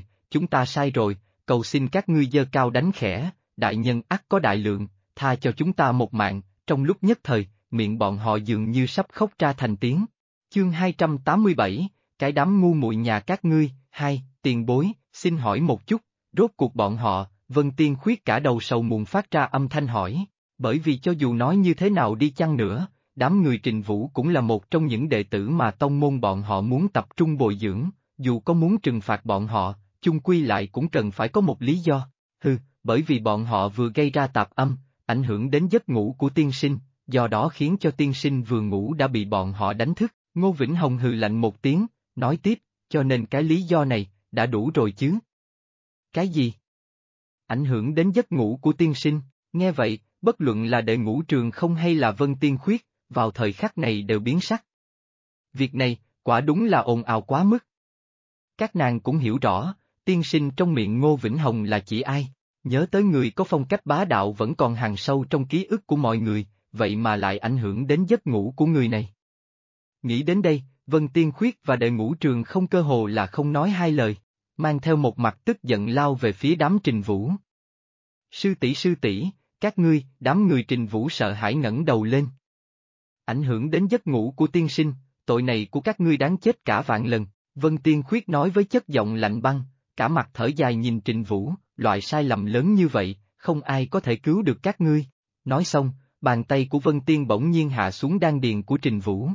sai rồi, cầu xin các ngươi giơ cao đánh khẽ, đại nhân ắt có đại lượng, tha cho chúng ta một mạng, trong lúc nhất thời, miệng bọn họ dường như sắp khóc ra thành tiếng. Chương 287, cái đám ngu muội nhà các ngươi, tiền bối, xin hỏi một chút, rốt cuộc bọn họ, Vân Tiên Khuyết cả đầu sầu muộn phát ra âm thanh hỏi, bởi vì cho dù nói như thế nào đi chăng nữa, đám người Trình Vũ cũng là một trong những đệ tử mà tông môn bọn họ muốn tập trung bồi dưỡng, dù có muốn trừng phạt bọn họ, chung quy lại cũng cần phải có một lý do, bởi vì bọn họ vừa gây ra tạp âm, ảnh hưởng đến giấc ngủ của tiên sinh, do đó khiến cho tiên sinh vừa ngủ đã bị bọn họ đánh thức, Ngô Vĩnh Hồng hừ lạnh một tiếng, nói tiếp, cho nên cái lý do này, đã đủ rồi chứ. Cái gì? Ảnh hưởng đến giấc ngủ của tiên sinh, nghe vậy, bất luận là Đệ Ngũ Trường không hay là Vân Tiên Khuyết, vào thời khắc này đều biến sắc. Việc này, quả đúng là ồn ào quá mức. Các nàng cũng hiểu rõ, tiên sinh trong miệng Ngô Vĩnh Hồng là chỉ ai, nhớ tới người có phong cách bá đạo vẫn còn hằn sâu trong ký ức của mọi người, vậy mà lại ảnh hưởng đến giấc ngủ của người này. Nghĩ đến đây, Vân Tiên Khuyết và Đệ Ngũ Trường không cơ hồ là không nói hai lời, mang theo một mặt tức giận lao về phía đám Trình Vũ. Sư tỷ, các ngươi, đám người Trình Vũ sợ hãi ngẩng đầu lên. Ảnh hưởng đến giấc ngủ của tiên sinh, tội này của các ngươi đáng chết cả vạn lần, Vân Tiên Khuyết nói với chất giọng lạnh băng, cả mặt thở dài nhìn Trình Vũ, loại sai lầm lớn như vậy, không ai có thể cứu được các ngươi. Nói xong, bàn tay của Vân Tiên bỗng nhiên hạ xuống đan điền của Trình Vũ.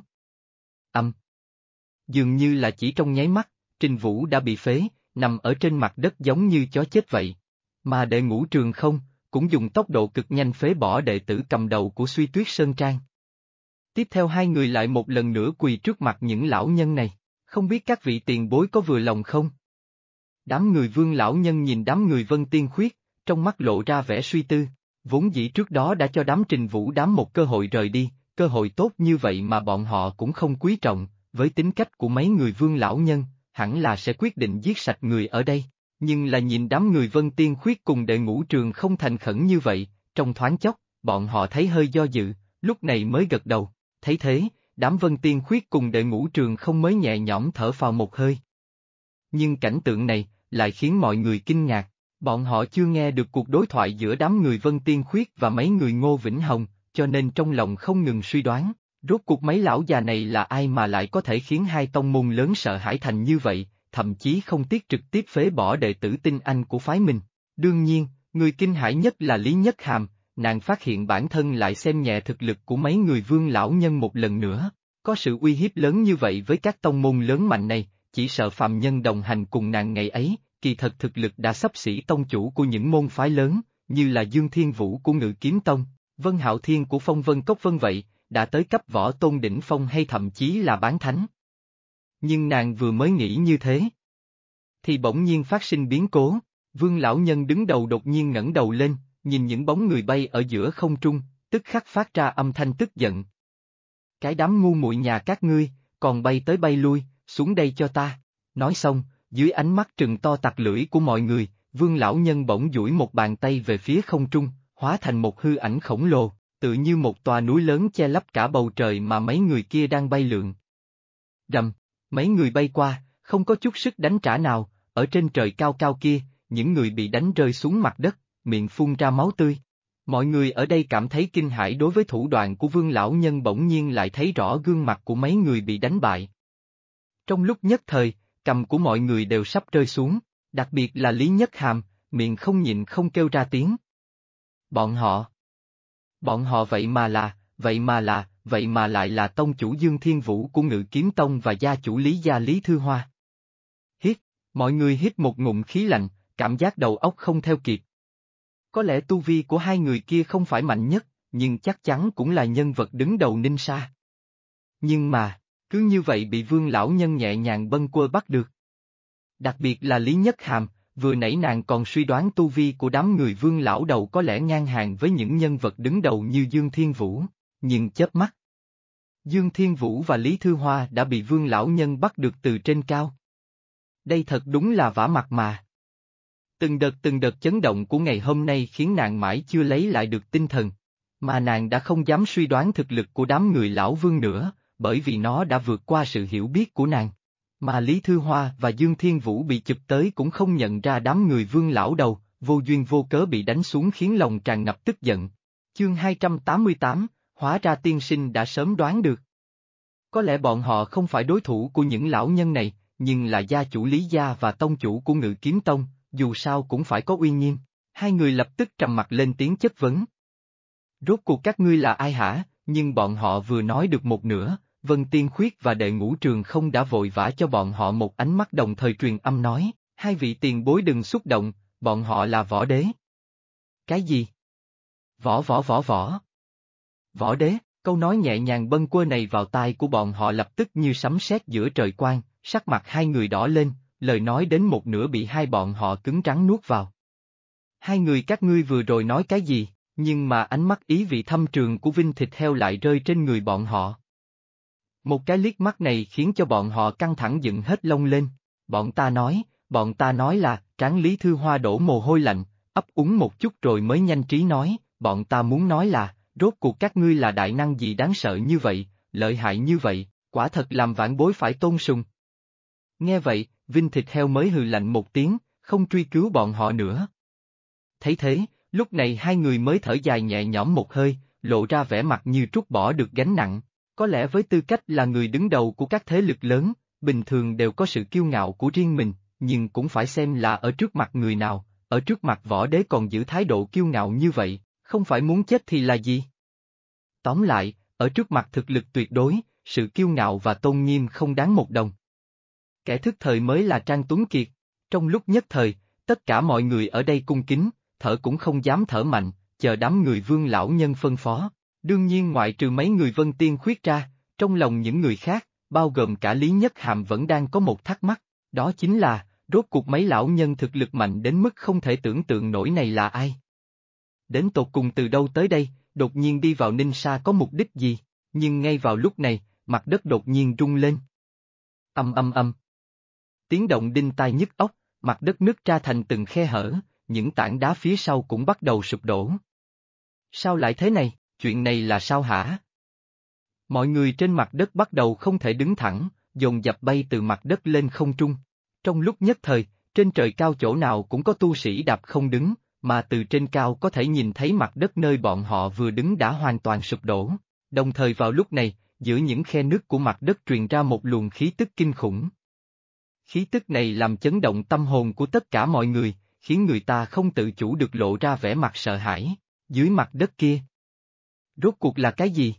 Dường như là chỉ trong nháy mắt, Trình Vũ đã bị phế, nằm ở trên mặt đất giống như chó chết vậy. Mà Đệ Ngũ Trường không, cũng dùng tốc độ cực nhanh phế bỏ đệ tử cầm đầu của Suy Tuyết Sơn Trang. Tiếp theo hai người lại một lần nữa quỳ trước mặt những lão nhân này, không biết các vị tiền bối có vừa lòng không? Đám người Vương lão nhân nhìn đám người Vân Tiên Khuyết, trong mắt lộ ra vẻ suy tư, vốn dĩ trước đó đã cho đám Trình Vũ đám một cơ hội rời đi, cơ hội tốt như vậy mà bọn họ cũng không quý trọng, với tính cách của mấy người Vương lão nhân, hẳn là sẽ quyết định giết sạch người ở đây. Nhưng là nhìn đám người Vân Tiên Khuyết cùng Đệ Ngũ Trường không thành khẩn như vậy, trong thoáng chốc, bọn họ thấy hơi do dự, lúc này mới gật đầu, thấy thế, đám Vân Tiên Khuyết cùng Đệ Ngũ Trường không mới nhẹ nhõm thở phào một hơi. Nhưng cảnh tượng này, lại khiến mọi người kinh ngạc, bọn họ chưa nghe được cuộc đối thoại giữa đám người Vân Tiên Khuyết và mấy người Ngô Vĩnh Hồng, cho nên trong lòng không ngừng suy đoán, rốt cuộc mấy lão già này là ai mà lại có thể khiến hai tông môn lớn sợ hãi thành như vậy, thậm chí không tiếc trực tiếp phế bỏ đệ tử tinh anh của phái mình. Đương nhiên, người kinh hãi nhất là Lý Nhất Hàm, nàng phát hiện bản thân lại xem nhẹ thực lực của mấy người Vương lão nhân một lần nữa, có sự uy hiếp lớn như vậy với các tông môn lớn mạnh này, chỉ sợ phàm nhân đồng hành cùng nàng ngày ấy, kỳ thật thực lực đã xấp xỉ tông chủ của những môn phái lớn, như là Dương Thiên Vũ của Ngự Kiếm Tông, Vân Hạo Thiên của Phong Vân Cốc vân vậy, đã tới cấp võ tôn đỉnh phong hay thậm chí là bán thánh. Nhưng nàng vừa mới nghĩ như thế, thì bỗng nhiên phát sinh biến cố, Vương lão nhân đứng đầu đột nhiên ngẩng đầu lên, nhìn những bóng người bay ở giữa không trung, tức khắc phát ra âm thanh tức giận. Cái đám ngu muội nhà các ngươi, còn bay tới bay lui, xuống đây cho ta. Nói xong, dưới ánh mắt trừng to tặc lưỡi của mọi người, Vương lão nhân bỗng duỗi một bàn tay về phía không trung, hóa thành một hư ảnh khổng lồ, tự như một tòa núi lớn che lấp cả bầu trời mà mấy người kia đang bay lượn. Rầm, mấy người bay qua, không có chút sức đánh trả nào, ở trên trời cao cao kia, những người bị đánh rơi xuống mặt đất, miệng phun ra máu tươi. Mọi người ở đây cảm thấy kinh hãi đối với thủ đoạn của Vương lão nhân, bỗng nhiên lại thấy rõ gương mặt của mấy người bị đánh bại. Trong lúc nhất thời, cằm của mọi người đều sắp rơi xuống, đặc biệt là Lý Nhất Hàm, miệng không nhịn không kêu ra tiếng. Bọn họ vậy mà lại là tông chủ Dương Thiên Vũ của Ngự Kiếm Tông và gia chủ Lý gia Lý Thư Hoa. Mọi người hít một ngụm khí lạnh, cảm giác đầu óc không theo kịp. Có lẽ tu vi của hai người kia không phải mạnh nhất, nhưng chắc chắn cũng là nhân vật đứng đầu Ninh Sa. Nhưng mà, cứ như vậy bị Vương lão nhân nhẹ nhàng bâng quơ bắt được. Đặc biệt là Lý Nhất Hàm, vừa nãy nàng còn suy đoán tu vi của đám người Vương lão đầu có lẽ ngang hàng với những nhân vật đứng đầu như Dương Thiên Vũ, nhưng chớp mắt, Dương Thiên Vũ và Lý Thư Hoa đã bị Vương lão nhân bắt được từ trên cao. Đây thật đúng là vả mặt mà. Từng đợt chấn động của ngày hôm nay khiến nàng mãi chưa lấy lại được tinh thần, mà nàng đã không dám suy đoán thực lực của đám người lão Vương nữa, bởi vì nó đã vượt qua sự hiểu biết của nàng. Mà Lý Thư Hoa và Dương Thiên Vũ bị chụp tới cũng không nhận ra đám người Vương lão đầu, vô duyên vô cớ bị đánh xuống khiến lòng tràn ngập tức giận. Chương 288, hóa ra tiên sinh đã sớm đoán được. Có lẽ bọn họ không phải đối thủ của những lão nhân này, nhưng là gia chủ Lý gia và tông chủ của Ngự Kiếm Tông, dù sao cũng phải có uy nghiêm. Hai người lập tức trầm mặt lên tiếng chất vấn. Rốt cuộc các ngươi là ai hả? Nhưng bọn họ vừa nói được một nửa, Vân Tiên Khuyết và Đệ Ngũ Trường không đã vội vã cho bọn họ một ánh mắt đồng thời truyền âm nói, hai vị tiền bối đừng xúc động, bọn họ là võ đế. Cái gì? Võ. Võ đế, câu nói nhẹ nhàng bâng quơ này vào tai của bọn họ lập tức như sấm sét giữa trời quang, sắc mặt hai người đỏ lên, lời nói đến một nửa bị hai bọn họ cứng rắn nuốt vào. Hai người các ngươi vừa rồi nói cái gì, nhưng mà ánh mắt ý vị thâm trường của Vinh Thịt Heo lại rơi trên người bọn họ. Một cái liếc mắt này khiến cho bọn họ căng thẳng dựng hết lông lên, Bọn ta nói là, trán Lý Thư Hoa đổ mồ hôi lạnh, ấp úng một chút rồi mới nhanh trí nói, bọn ta muốn nói là, rốt cuộc các ngươi là đại năng gì đáng sợ như vậy, lợi hại như vậy, quả thật làm vãn bối phải tôn sùng. Nghe vậy, Vinh Thịt Heo mới hừ lạnh một tiếng, không truy cứu bọn họ nữa. Thấy thế, lúc này hai người mới thở dài nhẹ nhõm một hơi, lộ ra vẻ mặt như trút bỏ được gánh nặng. Có lẽ với tư cách là người đứng đầu của các thế lực lớn, bình thường đều có sự kiêu ngạo của riêng mình, nhưng cũng phải xem là ở trước mặt người nào, ở trước mặt võ đế còn giữ thái độ kiêu ngạo như vậy, không phải muốn chết thì là gì? Tóm lại, ở trước mặt thực lực tuyệt đối, sự kiêu ngạo và tôn nghiêm không đáng một đồng. Kẻ thức thời mới là Trang Tuấn Kiệt. Trong lúc nhất thời, tất cả mọi người ở đây cung kính, thở cũng không dám thở mạnh, chờ đám người Vương lão nhân phân phó. Đương nhiên ngoại trừ mấy người Vân Tiên Khuyết ra, trong lòng những người khác, bao gồm cả Lý Nhất Hàm vẫn đang có một thắc mắc, đó chính là, rốt cuộc mấy lão nhân thực lực mạnh đến mức không thể tưởng tượng nổi này là ai? Đến tột cùng từ đâu tới đây, đột nhiên đi vào Ninh Sa có mục đích gì? Nhưng ngay vào lúc này, mặt đất đột nhiên rung lên. Âm âm âm. Tiếng động đinh tai nhức óc, mặt đất nứt ra thành từng khe hở, những tảng đá phía sau cũng bắt đầu sụp đổ. Sao lại thế này, chuyện này là sao hả? Mọi người trên mặt đất bắt đầu không thể đứng thẳng, dồn dập bay từ mặt đất lên không trung. Trong lúc nhất thời, trên trời cao chỗ nào cũng có tu sĩ đạp không đứng, mà từ trên cao có thể nhìn thấy mặt đất nơi bọn họ vừa đứng đã hoàn toàn sụp đổ. Đồng thời vào lúc này, giữa những khe nứt của mặt đất truyền ra một luồng khí tức kinh khủng. Khí tức này làm chấn động tâm hồn của tất cả mọi người, khiến người ta không tự chủ được lộ ra vẻ mặt sợ hãi. Dưới mặt đất kia, rốt cuộc là cái gì?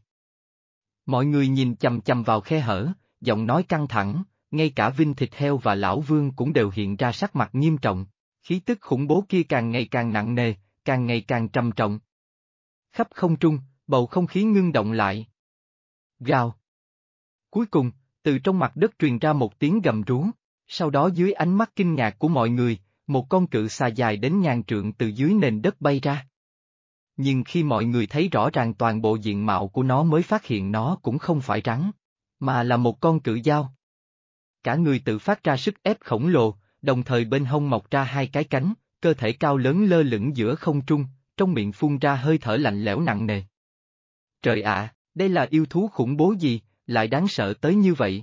Mọi người nhìn chằm chằm vào khe hở, giọng nói căng thẳng, ngay cả Vinh Thịt Heo và Lão Vương cũng đều hiện ra sắc mặt nghiêm trọng. Khí tức khủng bố kia càng ngày càng nặng nề, càng ngày càng trầm trọng. Khắp không trung, bầu không khí ngưng động lại. Gào. Cuối cùng, từ trong mặt đất truyền ra một tiếng gầm rú, sau đó dưới ánh mắt kinh ngạc của mọi người, một con cự xà dài đến ngàn trượng từ dưới nền đất bay ra. Nhưng khi mọi người thấy rõ ràng toàn bộ diện mạo của nó mới phát hiện nó cũng không phải rắn, mà là một con cự dao. Cả người tự phát ra sức ép khổng lồ, đồng thời bên hông mọc ra hai cái cánh, cơ thể cao lớn lơ lửng giữa không trung, trong miệng phun ra hơi thở lạnh lẽo nặng nề. Trời ạ, đây là yêu thú khủng bố gì, lại đáng sợ tới như vậy?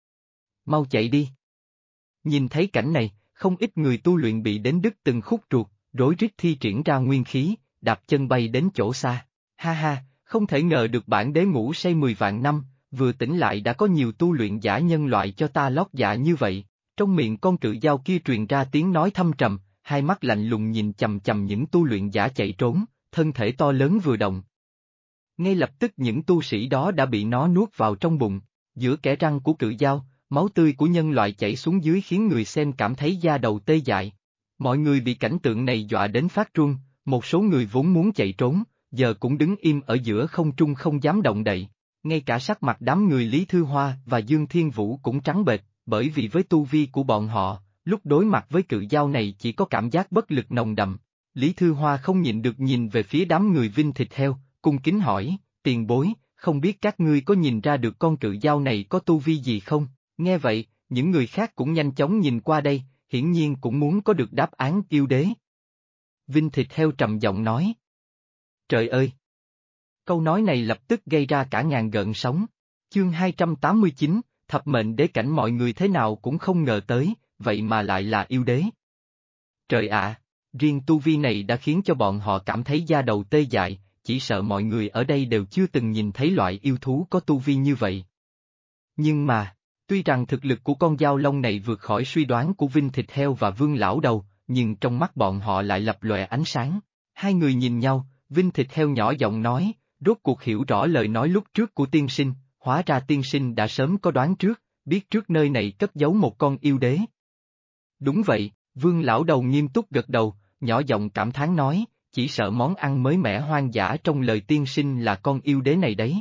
Mau chạy đi. Nhìn thấy cảnh này, không ít người tu luyện bị đến đứt từng khúc ruột, rối rít thi triển ra nguyên khí, đạp chân bay đến chỗ xa. Ha ha, không thể ngờ được bản đế ngủ say 10 vạn năm, vừa tỉnh lại đã có nhiều tu luyện giả nhân loại cho ta lót dạ như vậy. Trong miệng con cự dao kia truyền ra tiếng nói thâm trầm, hai mắt lạnh lùng nhìn chầm chầm những tu luyện giả chạy trốn, thân thể to lớn vừa động. Ngay lập tức những tu sĩ đó đã bị nó nuốt vào trong bụng, giữa kẽ răng của cự dao, máu tươi của nhân loại chảy xuống dưới khiến người xem cảm thấy da đầu tê dại. Mọi người bị cảnh tượng này dọa đến phát run, một số người vốn muốn chạy trốn, giờ cũng đứng im ở giữa không trung không dám động đậy. Ngay cả sắc mặt đám người Lý Thư Hoa và Dương Thiên Vũ cũng trắng bệch, bởi vì với tu vi của bọn họ, lúc đối mặt với cự dao này chỉ có cảm giác bất lực nồng đậm. Lý Thư Hoa không nhịn được nhìn về phía đám người Vinh Thịt Heo, cung kính hỏi, tiền bối, không biết các ngươi có nhìn ra được con cự dao này có tu vi gì không? Nghe vậy, những người khác cũng nhanh chóng nhìn qua đây, hiển nhiên cũng muốn có được đáp án yêu đế. Vinh Thịt Heo trầm giọng nói. Trời ơi! Câu nói này lập tức gây ra cả ngàn gợn sóng. Chương 289, thập mệnh đế cảnh mọi người thế nào cũng không ngờ tới, vậy mà lại là yêu đế. Trời ạ! Riêng tu vi này đã khiến cho bọn họ cảm thấy da đầu tê dại, chỉ sợ mọi người ở đây đều chưa từng nhìn thấy loại yêu thú có tu vi như vậy. Nhưng mà, tuy rằng thực lực của con dao long này vượt khỏi suy đoán của Vinh Thịt Heo và Vương Lão Đầu, nhưng trong mắt bọn họ lại lập lòe ánh sáng. Hai người nhìn nhau, Vinh Thịt Heo nhỏ giọng nói, rốt cuộc hiểu rõ lời nói lúc trước của tiên sinh, hóa ra tiên sinh đã sớm có đoán trước, biết trước nơi này cất giấu một con yêu đế. Đúng vậy, Vương Lão Đầu nghiêm túc gật đầu, nhỏ giọng cảm thán nói, chỉ sợ món ăn mới mẻ hoang dã trong lời tiên sinh là con yêu đế này đấy.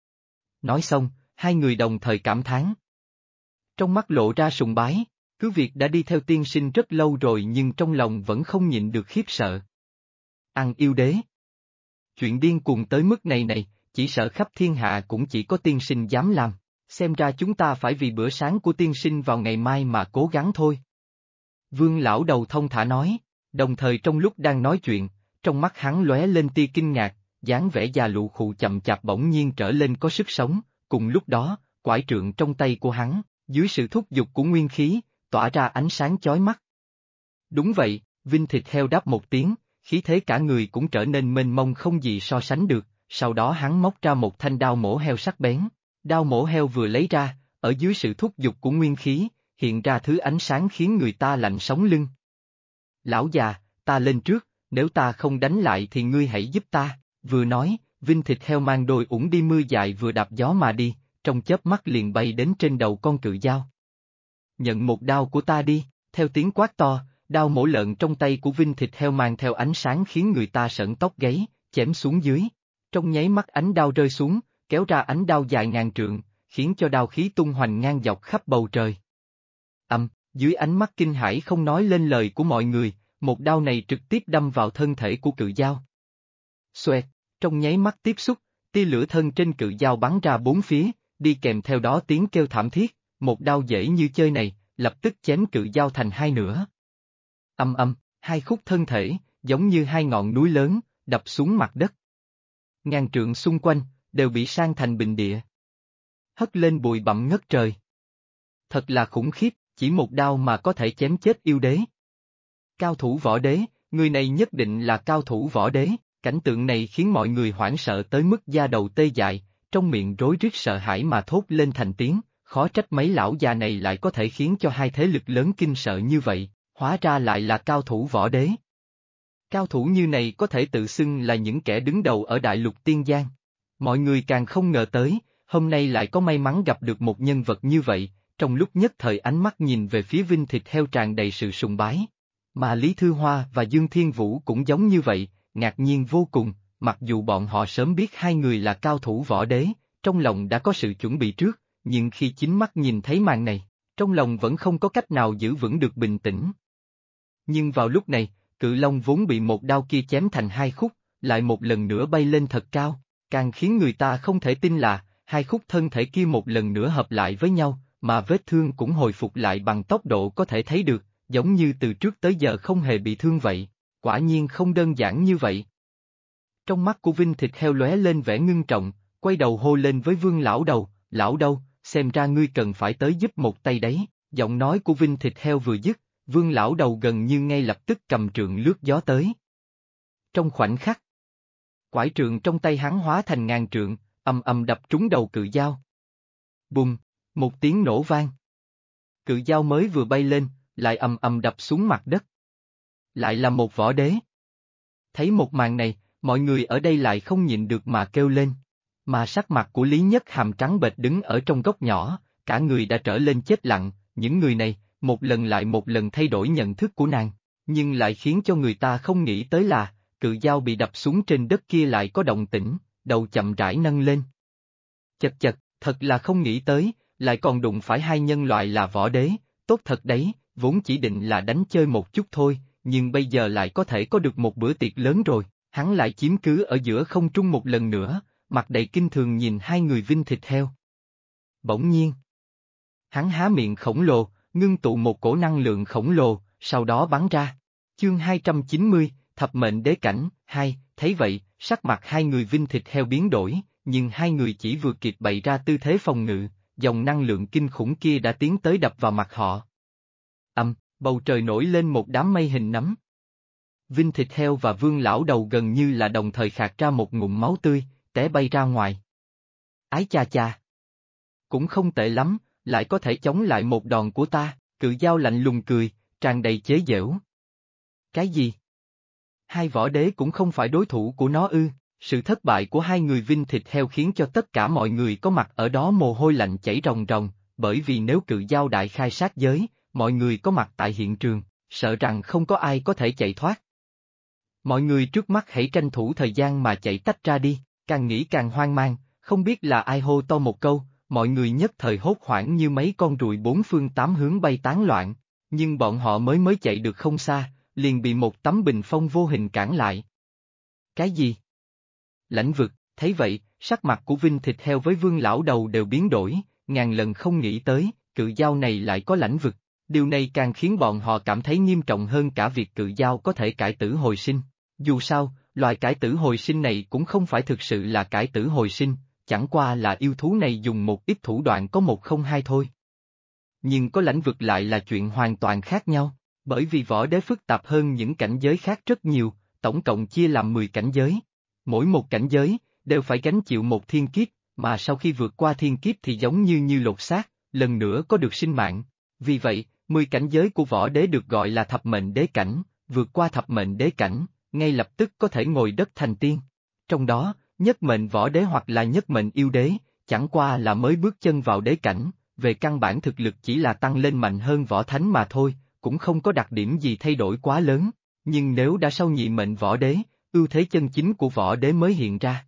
Nói xong, hai người đồng thời cảm thán. Trong mắt lộ ra sùng bái, cứ việc đã đi theo tiên sinh rất lâu rồi nhưng trong lòng vẫn không nhịn được khiếp sợ. Ăn yêu đế. Chuyện điên cuồng tới mức này, chỉ sợ khắp thiên hạ cũng chỉ có tiên sinh dám làm. Xem ra chúng ta phải vì bữa sáng của tiên sinh vào ngày mai mà cố gắng thôi. Vương lão đầu thông thả nói, đồng thời trong lúc đang nói chuyện, trong mắt hắn lóe lên tia kinh ngạc, dáng vẻ già lụ khụ chậm chạp bỗng nhiên trở lên có sức sống, cùng lúc đó, quải trượng trong tay của hắn, dưới sự thúc giục của nguyên khí, tỏa ra ánh sáng chói mắt. Đúng vậy, Vinh Thịt Heo đáp một tiếng, khí thế cả người cũng trở nên mênh mông không gì so sánh được, sau đó hắn móc ra một thanh đao mổ heo sắc bén. Đao mổ heo vừa lấy ra, ở dưới sự thúc giục của nguyên khí, hiện ra thứ ánh sáng khiến người ta lạnh sống lưng. Lão già, ta lên trước, nếu ta không đánh lại thì ngươi hãy giúp ta, vừa nói, Vinh Thịt Heo mang đôi ủng đi mưa dài vừa đạp gió mà đi, trong chớp mắt liền bay đến trên đầu con cự dao. Nhận một đao của ta đi, theo tiếng quát to, đao mổ lợn trong tay của Vinh Thịt Heo mang theo ánh sáng khiến người ta sởn tóc gáy, chém xuống dưới. Trong nháy mắt ánh đao rơi xuống, kéo ra ánh đao dài ngàn trượng, khiến cho đao khí tung hoành ngang dọc khắp bầu trời. Dưới ánh mắt kinh hãi không nói lên lời của mọi người, một đao này trực tiếp đâm vào thân thể của cự dao. Xoẹt, trong nháy mắt tiếp xúc, tia lửa thân trên cự dao bắn ra bốn phía, đi kèm theo đó tiếng kêu thảm thiết, một đao dễ như chơi này, lập tức chém cự dao thành hai nửa. Hai khúc thân thể, giống như hai ngọn núi lớn, đập xuống mặt đất. Ngàn trượng xung quanh, đều bị san thành bình địa. Hất lên bụi bặm ngất trời. Thật là khủng khiếp, chỉ một đao mà có thể chém chết yêu đế. Cao thủ võ đế, người này nhất định là cao thủ võ đế, cảnh tượng này khiến mọi người hoảng sợ tới mức da đầu tê dại, trong miệng rối rít sợ hãi mà thốt lên thành tiếng, khó trách mấy lão già này lại có thể khiến cho hai thế lực lớn kinh sợ như vậy, hóa ra lại là cao thủ võ đế. Cao thủ như này có thể tự xưng là những kẻ đứng đầu ở đại lục tiên giang. Mọi người càng không ngờ tới, hôm nay lại có may mắn gặp được một nhân vật như vậy, trong lúc nhất thời ánh mắt nhìn về phía Vinh Thịt Heo tràn đầy sự sùng bái. Mà Lý Thư Hoa và Dương Thiên Vũ cũng giống như vậy, ngạc nhiên vô cùng, mặc dù bọn họ sớm biết hai người là cao thủ võ đế, trong lòng đã có sự chuẩn bị trước, nhưng khi chính mắt nhìn thấy màn này, trong lòng vẫn không có cách nào giữ vững được bình tĩnh. Nhưng vào lúc này, cự long vốn bị một đao kia chém thành hai khúc, lại một lần nữa bay lên thật cao, càng khiến người ta không thể tin là, hai khúc thân thể kia một lần nữa hợp lại với nhau, mà vết thương cũng hồi phục lại bằng tốc độ có thể thấy được, giống như từ trước tới giờ không hề bị thương vậy, quả nhiên không đơn giản như vậy. Trong mắt của Vinh Thịt Heo lóe lên vẻ ngưng trọng, quay đầu hô lên với Vương lão đầu, xem ra ngươi cần phải tới giúp một tay đấy, giọng nói của Vinh Thịt Heo vừa dứt, Vương lão đầu gần như ngay lập tức cầm trượng lướt gió tới. Trong khoảnh khắc, quải trượng trong tay hắn hóa thành ngàn trượng, ầm đập trúng đầu cự dao. Bùng, một tiếng nổ vang. Cự dao mới vừa bay lên, lại ầm đập xuống mặt đất. Lại là một võ đế. Thấy một màn này, mọi người ở đây lại không nhịn được mà kêu lên. Mà sắc mặt của Lý Nhất Hàm trắng bệch đứng ở trong góc nhỏ, cả người đã trở lên chết lặng, những người này, một lần lại một lần thay đổi nhận thức của nàng, nhưng lại khiến cho người ta không nghĩ tới là, cự dao bị đập xuống trên đất kia lại có động tĩnh, đầu chậm rãi nâng lên. Chật chật, thật là không nghĩ tới, lại còn đụng phải hai nhân loại là võ đế, tốt thật đấy, vốn chỉ định là đánh chơi một chút thôi, nhưng bây giờ lại có thể có được một bữa tiệc lớn rồi, hắn lại chiếm cứ ở giữa không trung một lần nữa, mặt đầy kinh thường nhìn hai người Vinh Thịt Heo. Bỗng nhiên, hắn há miệng khổng lồ, ngưng tụ một cổ năng lượng khổng lồ, sau đó bắn ra. Chương 290, Thập mệnh đế cảnh, 2, thấy vậy, sắc mặt hai người Vinh Thịt Heo biến đổi, nhưng hai người chỉ vừa kịp bày ra tư thế phòng ngự, dòng năng lượng kinh khủng kia đã tiến tới đập vào mặt họ. Bầu trời nổi lên một đám mây hình nấm. Vinh Thịt Heo và Vương lão đầu gần như là đồng thời khạc ra một ngụm máu tươi, té bay ra ngoài. Ái cha cha! Cũng không tệ lắm, lại có thể chống lại một đòn của ta, cự dao lạnh lùng cười, tràn đầy chế giễu. Cái gì? Hai võ đế cũng không phải đối thủ của nó ư? Sự thất bại của hai người Vinh Thịt Heo khiến cho tất cả mọi người có mặt ở đó mồ hôi lạnh chảy ròng ròng, bởi vì nếu cự dao đại khai sát giới, mọi người có mặt tại hiện trường, sợ rằng không có ai có thể chạy thoát. Mọi người trước mắt hãy tranh thủ thời gian mà chạy tách ra đi, càng nghĩ càng hoang mang, không biết là ai hô to một câu, mọi người nhất thời hốt hoảng như mấy con ruồi bốn phương tám hướng bay tán loạn, nhưng bọn họ mới chạy được không xa, liền bị một tấm bình phong vô hình cản lại. Cái gì? Lãnh vực, thấy vậy, sắc mặt của Vinh Thịt Heo với Vương lão đầu đều biến đổi, ngàn lần không nghĩ tới, cự dao này lại có lãnh vực. Điều này càng khiến bọn họ cảm thấy nghiêm trọng hơn cả việc cự dao có thể cải tử hồi sinh. Dù sao, loài cải tử hồi sinh này cũng không phải thực sự là cải tử hồi sinh, chẳng qua là yêu thú này dùng một ít thủ đoạn có một không hai thôi. Nhưng có lãnh vực lại là chuyện hoàn toàn khác nhau, bởi vì võ đế phức tạp hơn những cảnh giới khác rất nhiều, tổng cộng chia làm 10 cảnh giới. Mỗi một cảnh giới, đều phải gánh chịu một thiên kiếp, mà sau khi vượt qua thiên kiếp thì giống như lột xác, lần nữa có được sinh mạng. Vì vậy, 10 cảnh giới của võ đế được gọi là thập mệnh đế cảnh, vượt qua thập mệnh đế cảnh, ngay lập tức có thể ngồi đất thành tiên. Trong đó, nhất mệnh võ đế hoặc là nhất mệnh yêu đế, chẳng qua là mới bước chân vào đế cảnh, về căn bản thực lực chỉ là tăng lên mạnh hơn võ thánh mà thôi, cũng không có đặc điểm gì thay đổi quá lớn. Nhưng nếu đã sau nhị mệnh võ đế, ưu thế chân chính của võ đế mới hiện ra.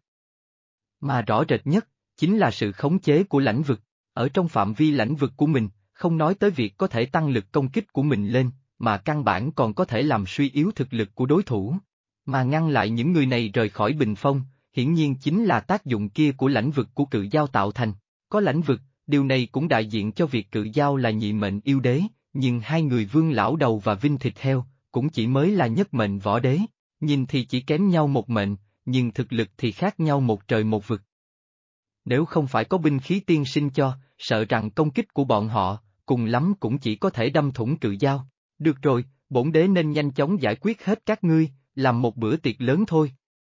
Mà rõ rệt nhất, chính là sự khống chế của lãnh vực, ở trong phạm vi lãnh vực của mình, không nói tới việc có thể tăng lực công kích của mình lên, mà căn bản còn có thể làm suy yếu thực lực của đối thủ. Mà ngăn lại những người này rời khỏi bình phong, hiển nhiên chính là tác dụng kia của lãnh vực của cự dao tạo thành. Có lãnh vực, điều này cũng đại diện cho việc cự dao là nhị mệnh yêu đế, nhưng hai người Vương lão đầu và Vinh thịt heo, cũng chỉ mới là nhất mệnh võ đế, nhìn thì chỉ kém nhau một mệnh, nhưng thực lực thì khác nhau một trời một vực. Nếu không phải có binh khí tiên sinh cho, sợ rằng công kích của bọn họ, cùng lắm cũng chỉ có thể đâm thủng cự dao. Được rồi, bổn đế nên nhanh chóng giải quyết hết các ngươi, làm một bữa tiệc lớn thôi.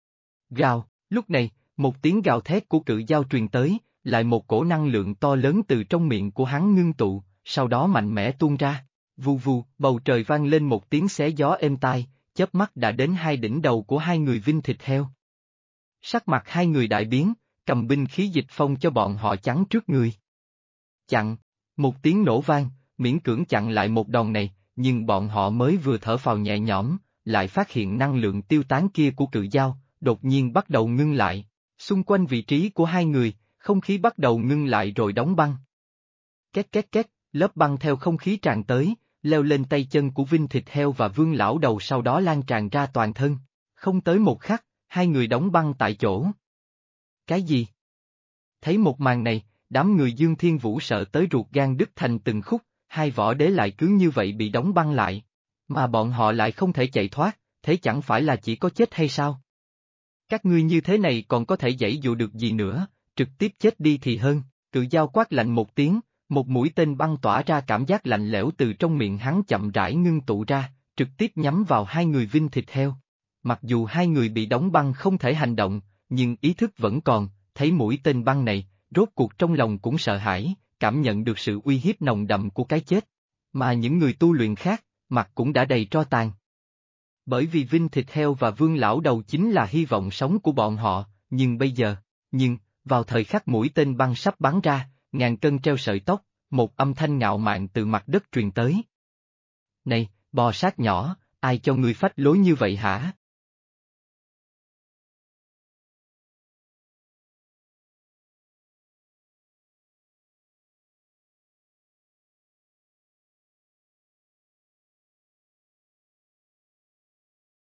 Gào, lúc này, một tiếng gào thét của cự dao truyền tới, lại một cổ năng lượng to lớn từ trong miệng của hắn ngưng tụ, sau đó mạnh mẽ tuôn ra. Vù vù, bầu trời vang lên một tiếng xé gió êm tai, chớp mắt đã đến hai đỉnh đầu của hai người Vinh thịt heo. Sắc mặt hai người đại biến, cầm binh khí dịch phong cho bọn họ chắn trước người. Chặn, một tiếng nổ vang, miễn cưỡng chặn lại một đòn này, nhưng bọn họ mới vừa thở phào nhẹ nhõm, lại phát hiện năng lượng tiêu tán kia của cự dao, đột nhiên bắt đầu ngưng lại. Xung quanh vị trí của hai người, không khí bắt đầu ngưng lại rồi đóng băng. Két két két, lớp băng theo không khí tràn tới, leo lên tay chân của Vinh thịt heo và Vương lão đầu sau đó lan tràn ra toàn thân. Không tới một khắc, hai người đóng băng tại chỗ. Cái gì? Thấy một màn này, đám người Dương Thiên Vũ sợ tới ruột gan đứt thành từng khúc, hai võ đế lại cứ như vậy bị đóng băng lại. Mà bọn họ lại không thể chạy thoát, thế chẳng phải là chỉ có chết hay sao? Các ngươi như thế này còn có thể giãy dụ được gì nữa, trực tiếp chết đi thì hơn. Cự dao quát lạnh một tiếng, một mũi tên băng tỏa ra cảm giác lạnh lẽo từ trong miệng hắn chậm rãi ngưng tụ ra, trực tiếp nhắm vào hai người Vinh thịt heo. Mặc dù hai người bị đóng băng không thể hành động, nhưng ý thức vẫn còn, thấy mũi tên băng này, rốt cuộc trong lòng cũng sợ hãi, cảm nhận được sự uy hiếp nồng đậm của cái chết. Mà những người tu luyện khác, mặt cũng đã đầy tro tàn. Bởi vì Vinh thịt heo và Vương lão đầu chính là hy vọng sống của bọn họ, nhưng bây giờ, vào thời khắc mũi tên băng sắp bắn ra, ngàn cân treo sợi tóc, một âm thanh ngạo mạn từ mặt đất truyền tới. Này, bò sát nhỏ, ai cho ngươi phách lối như vậy hả?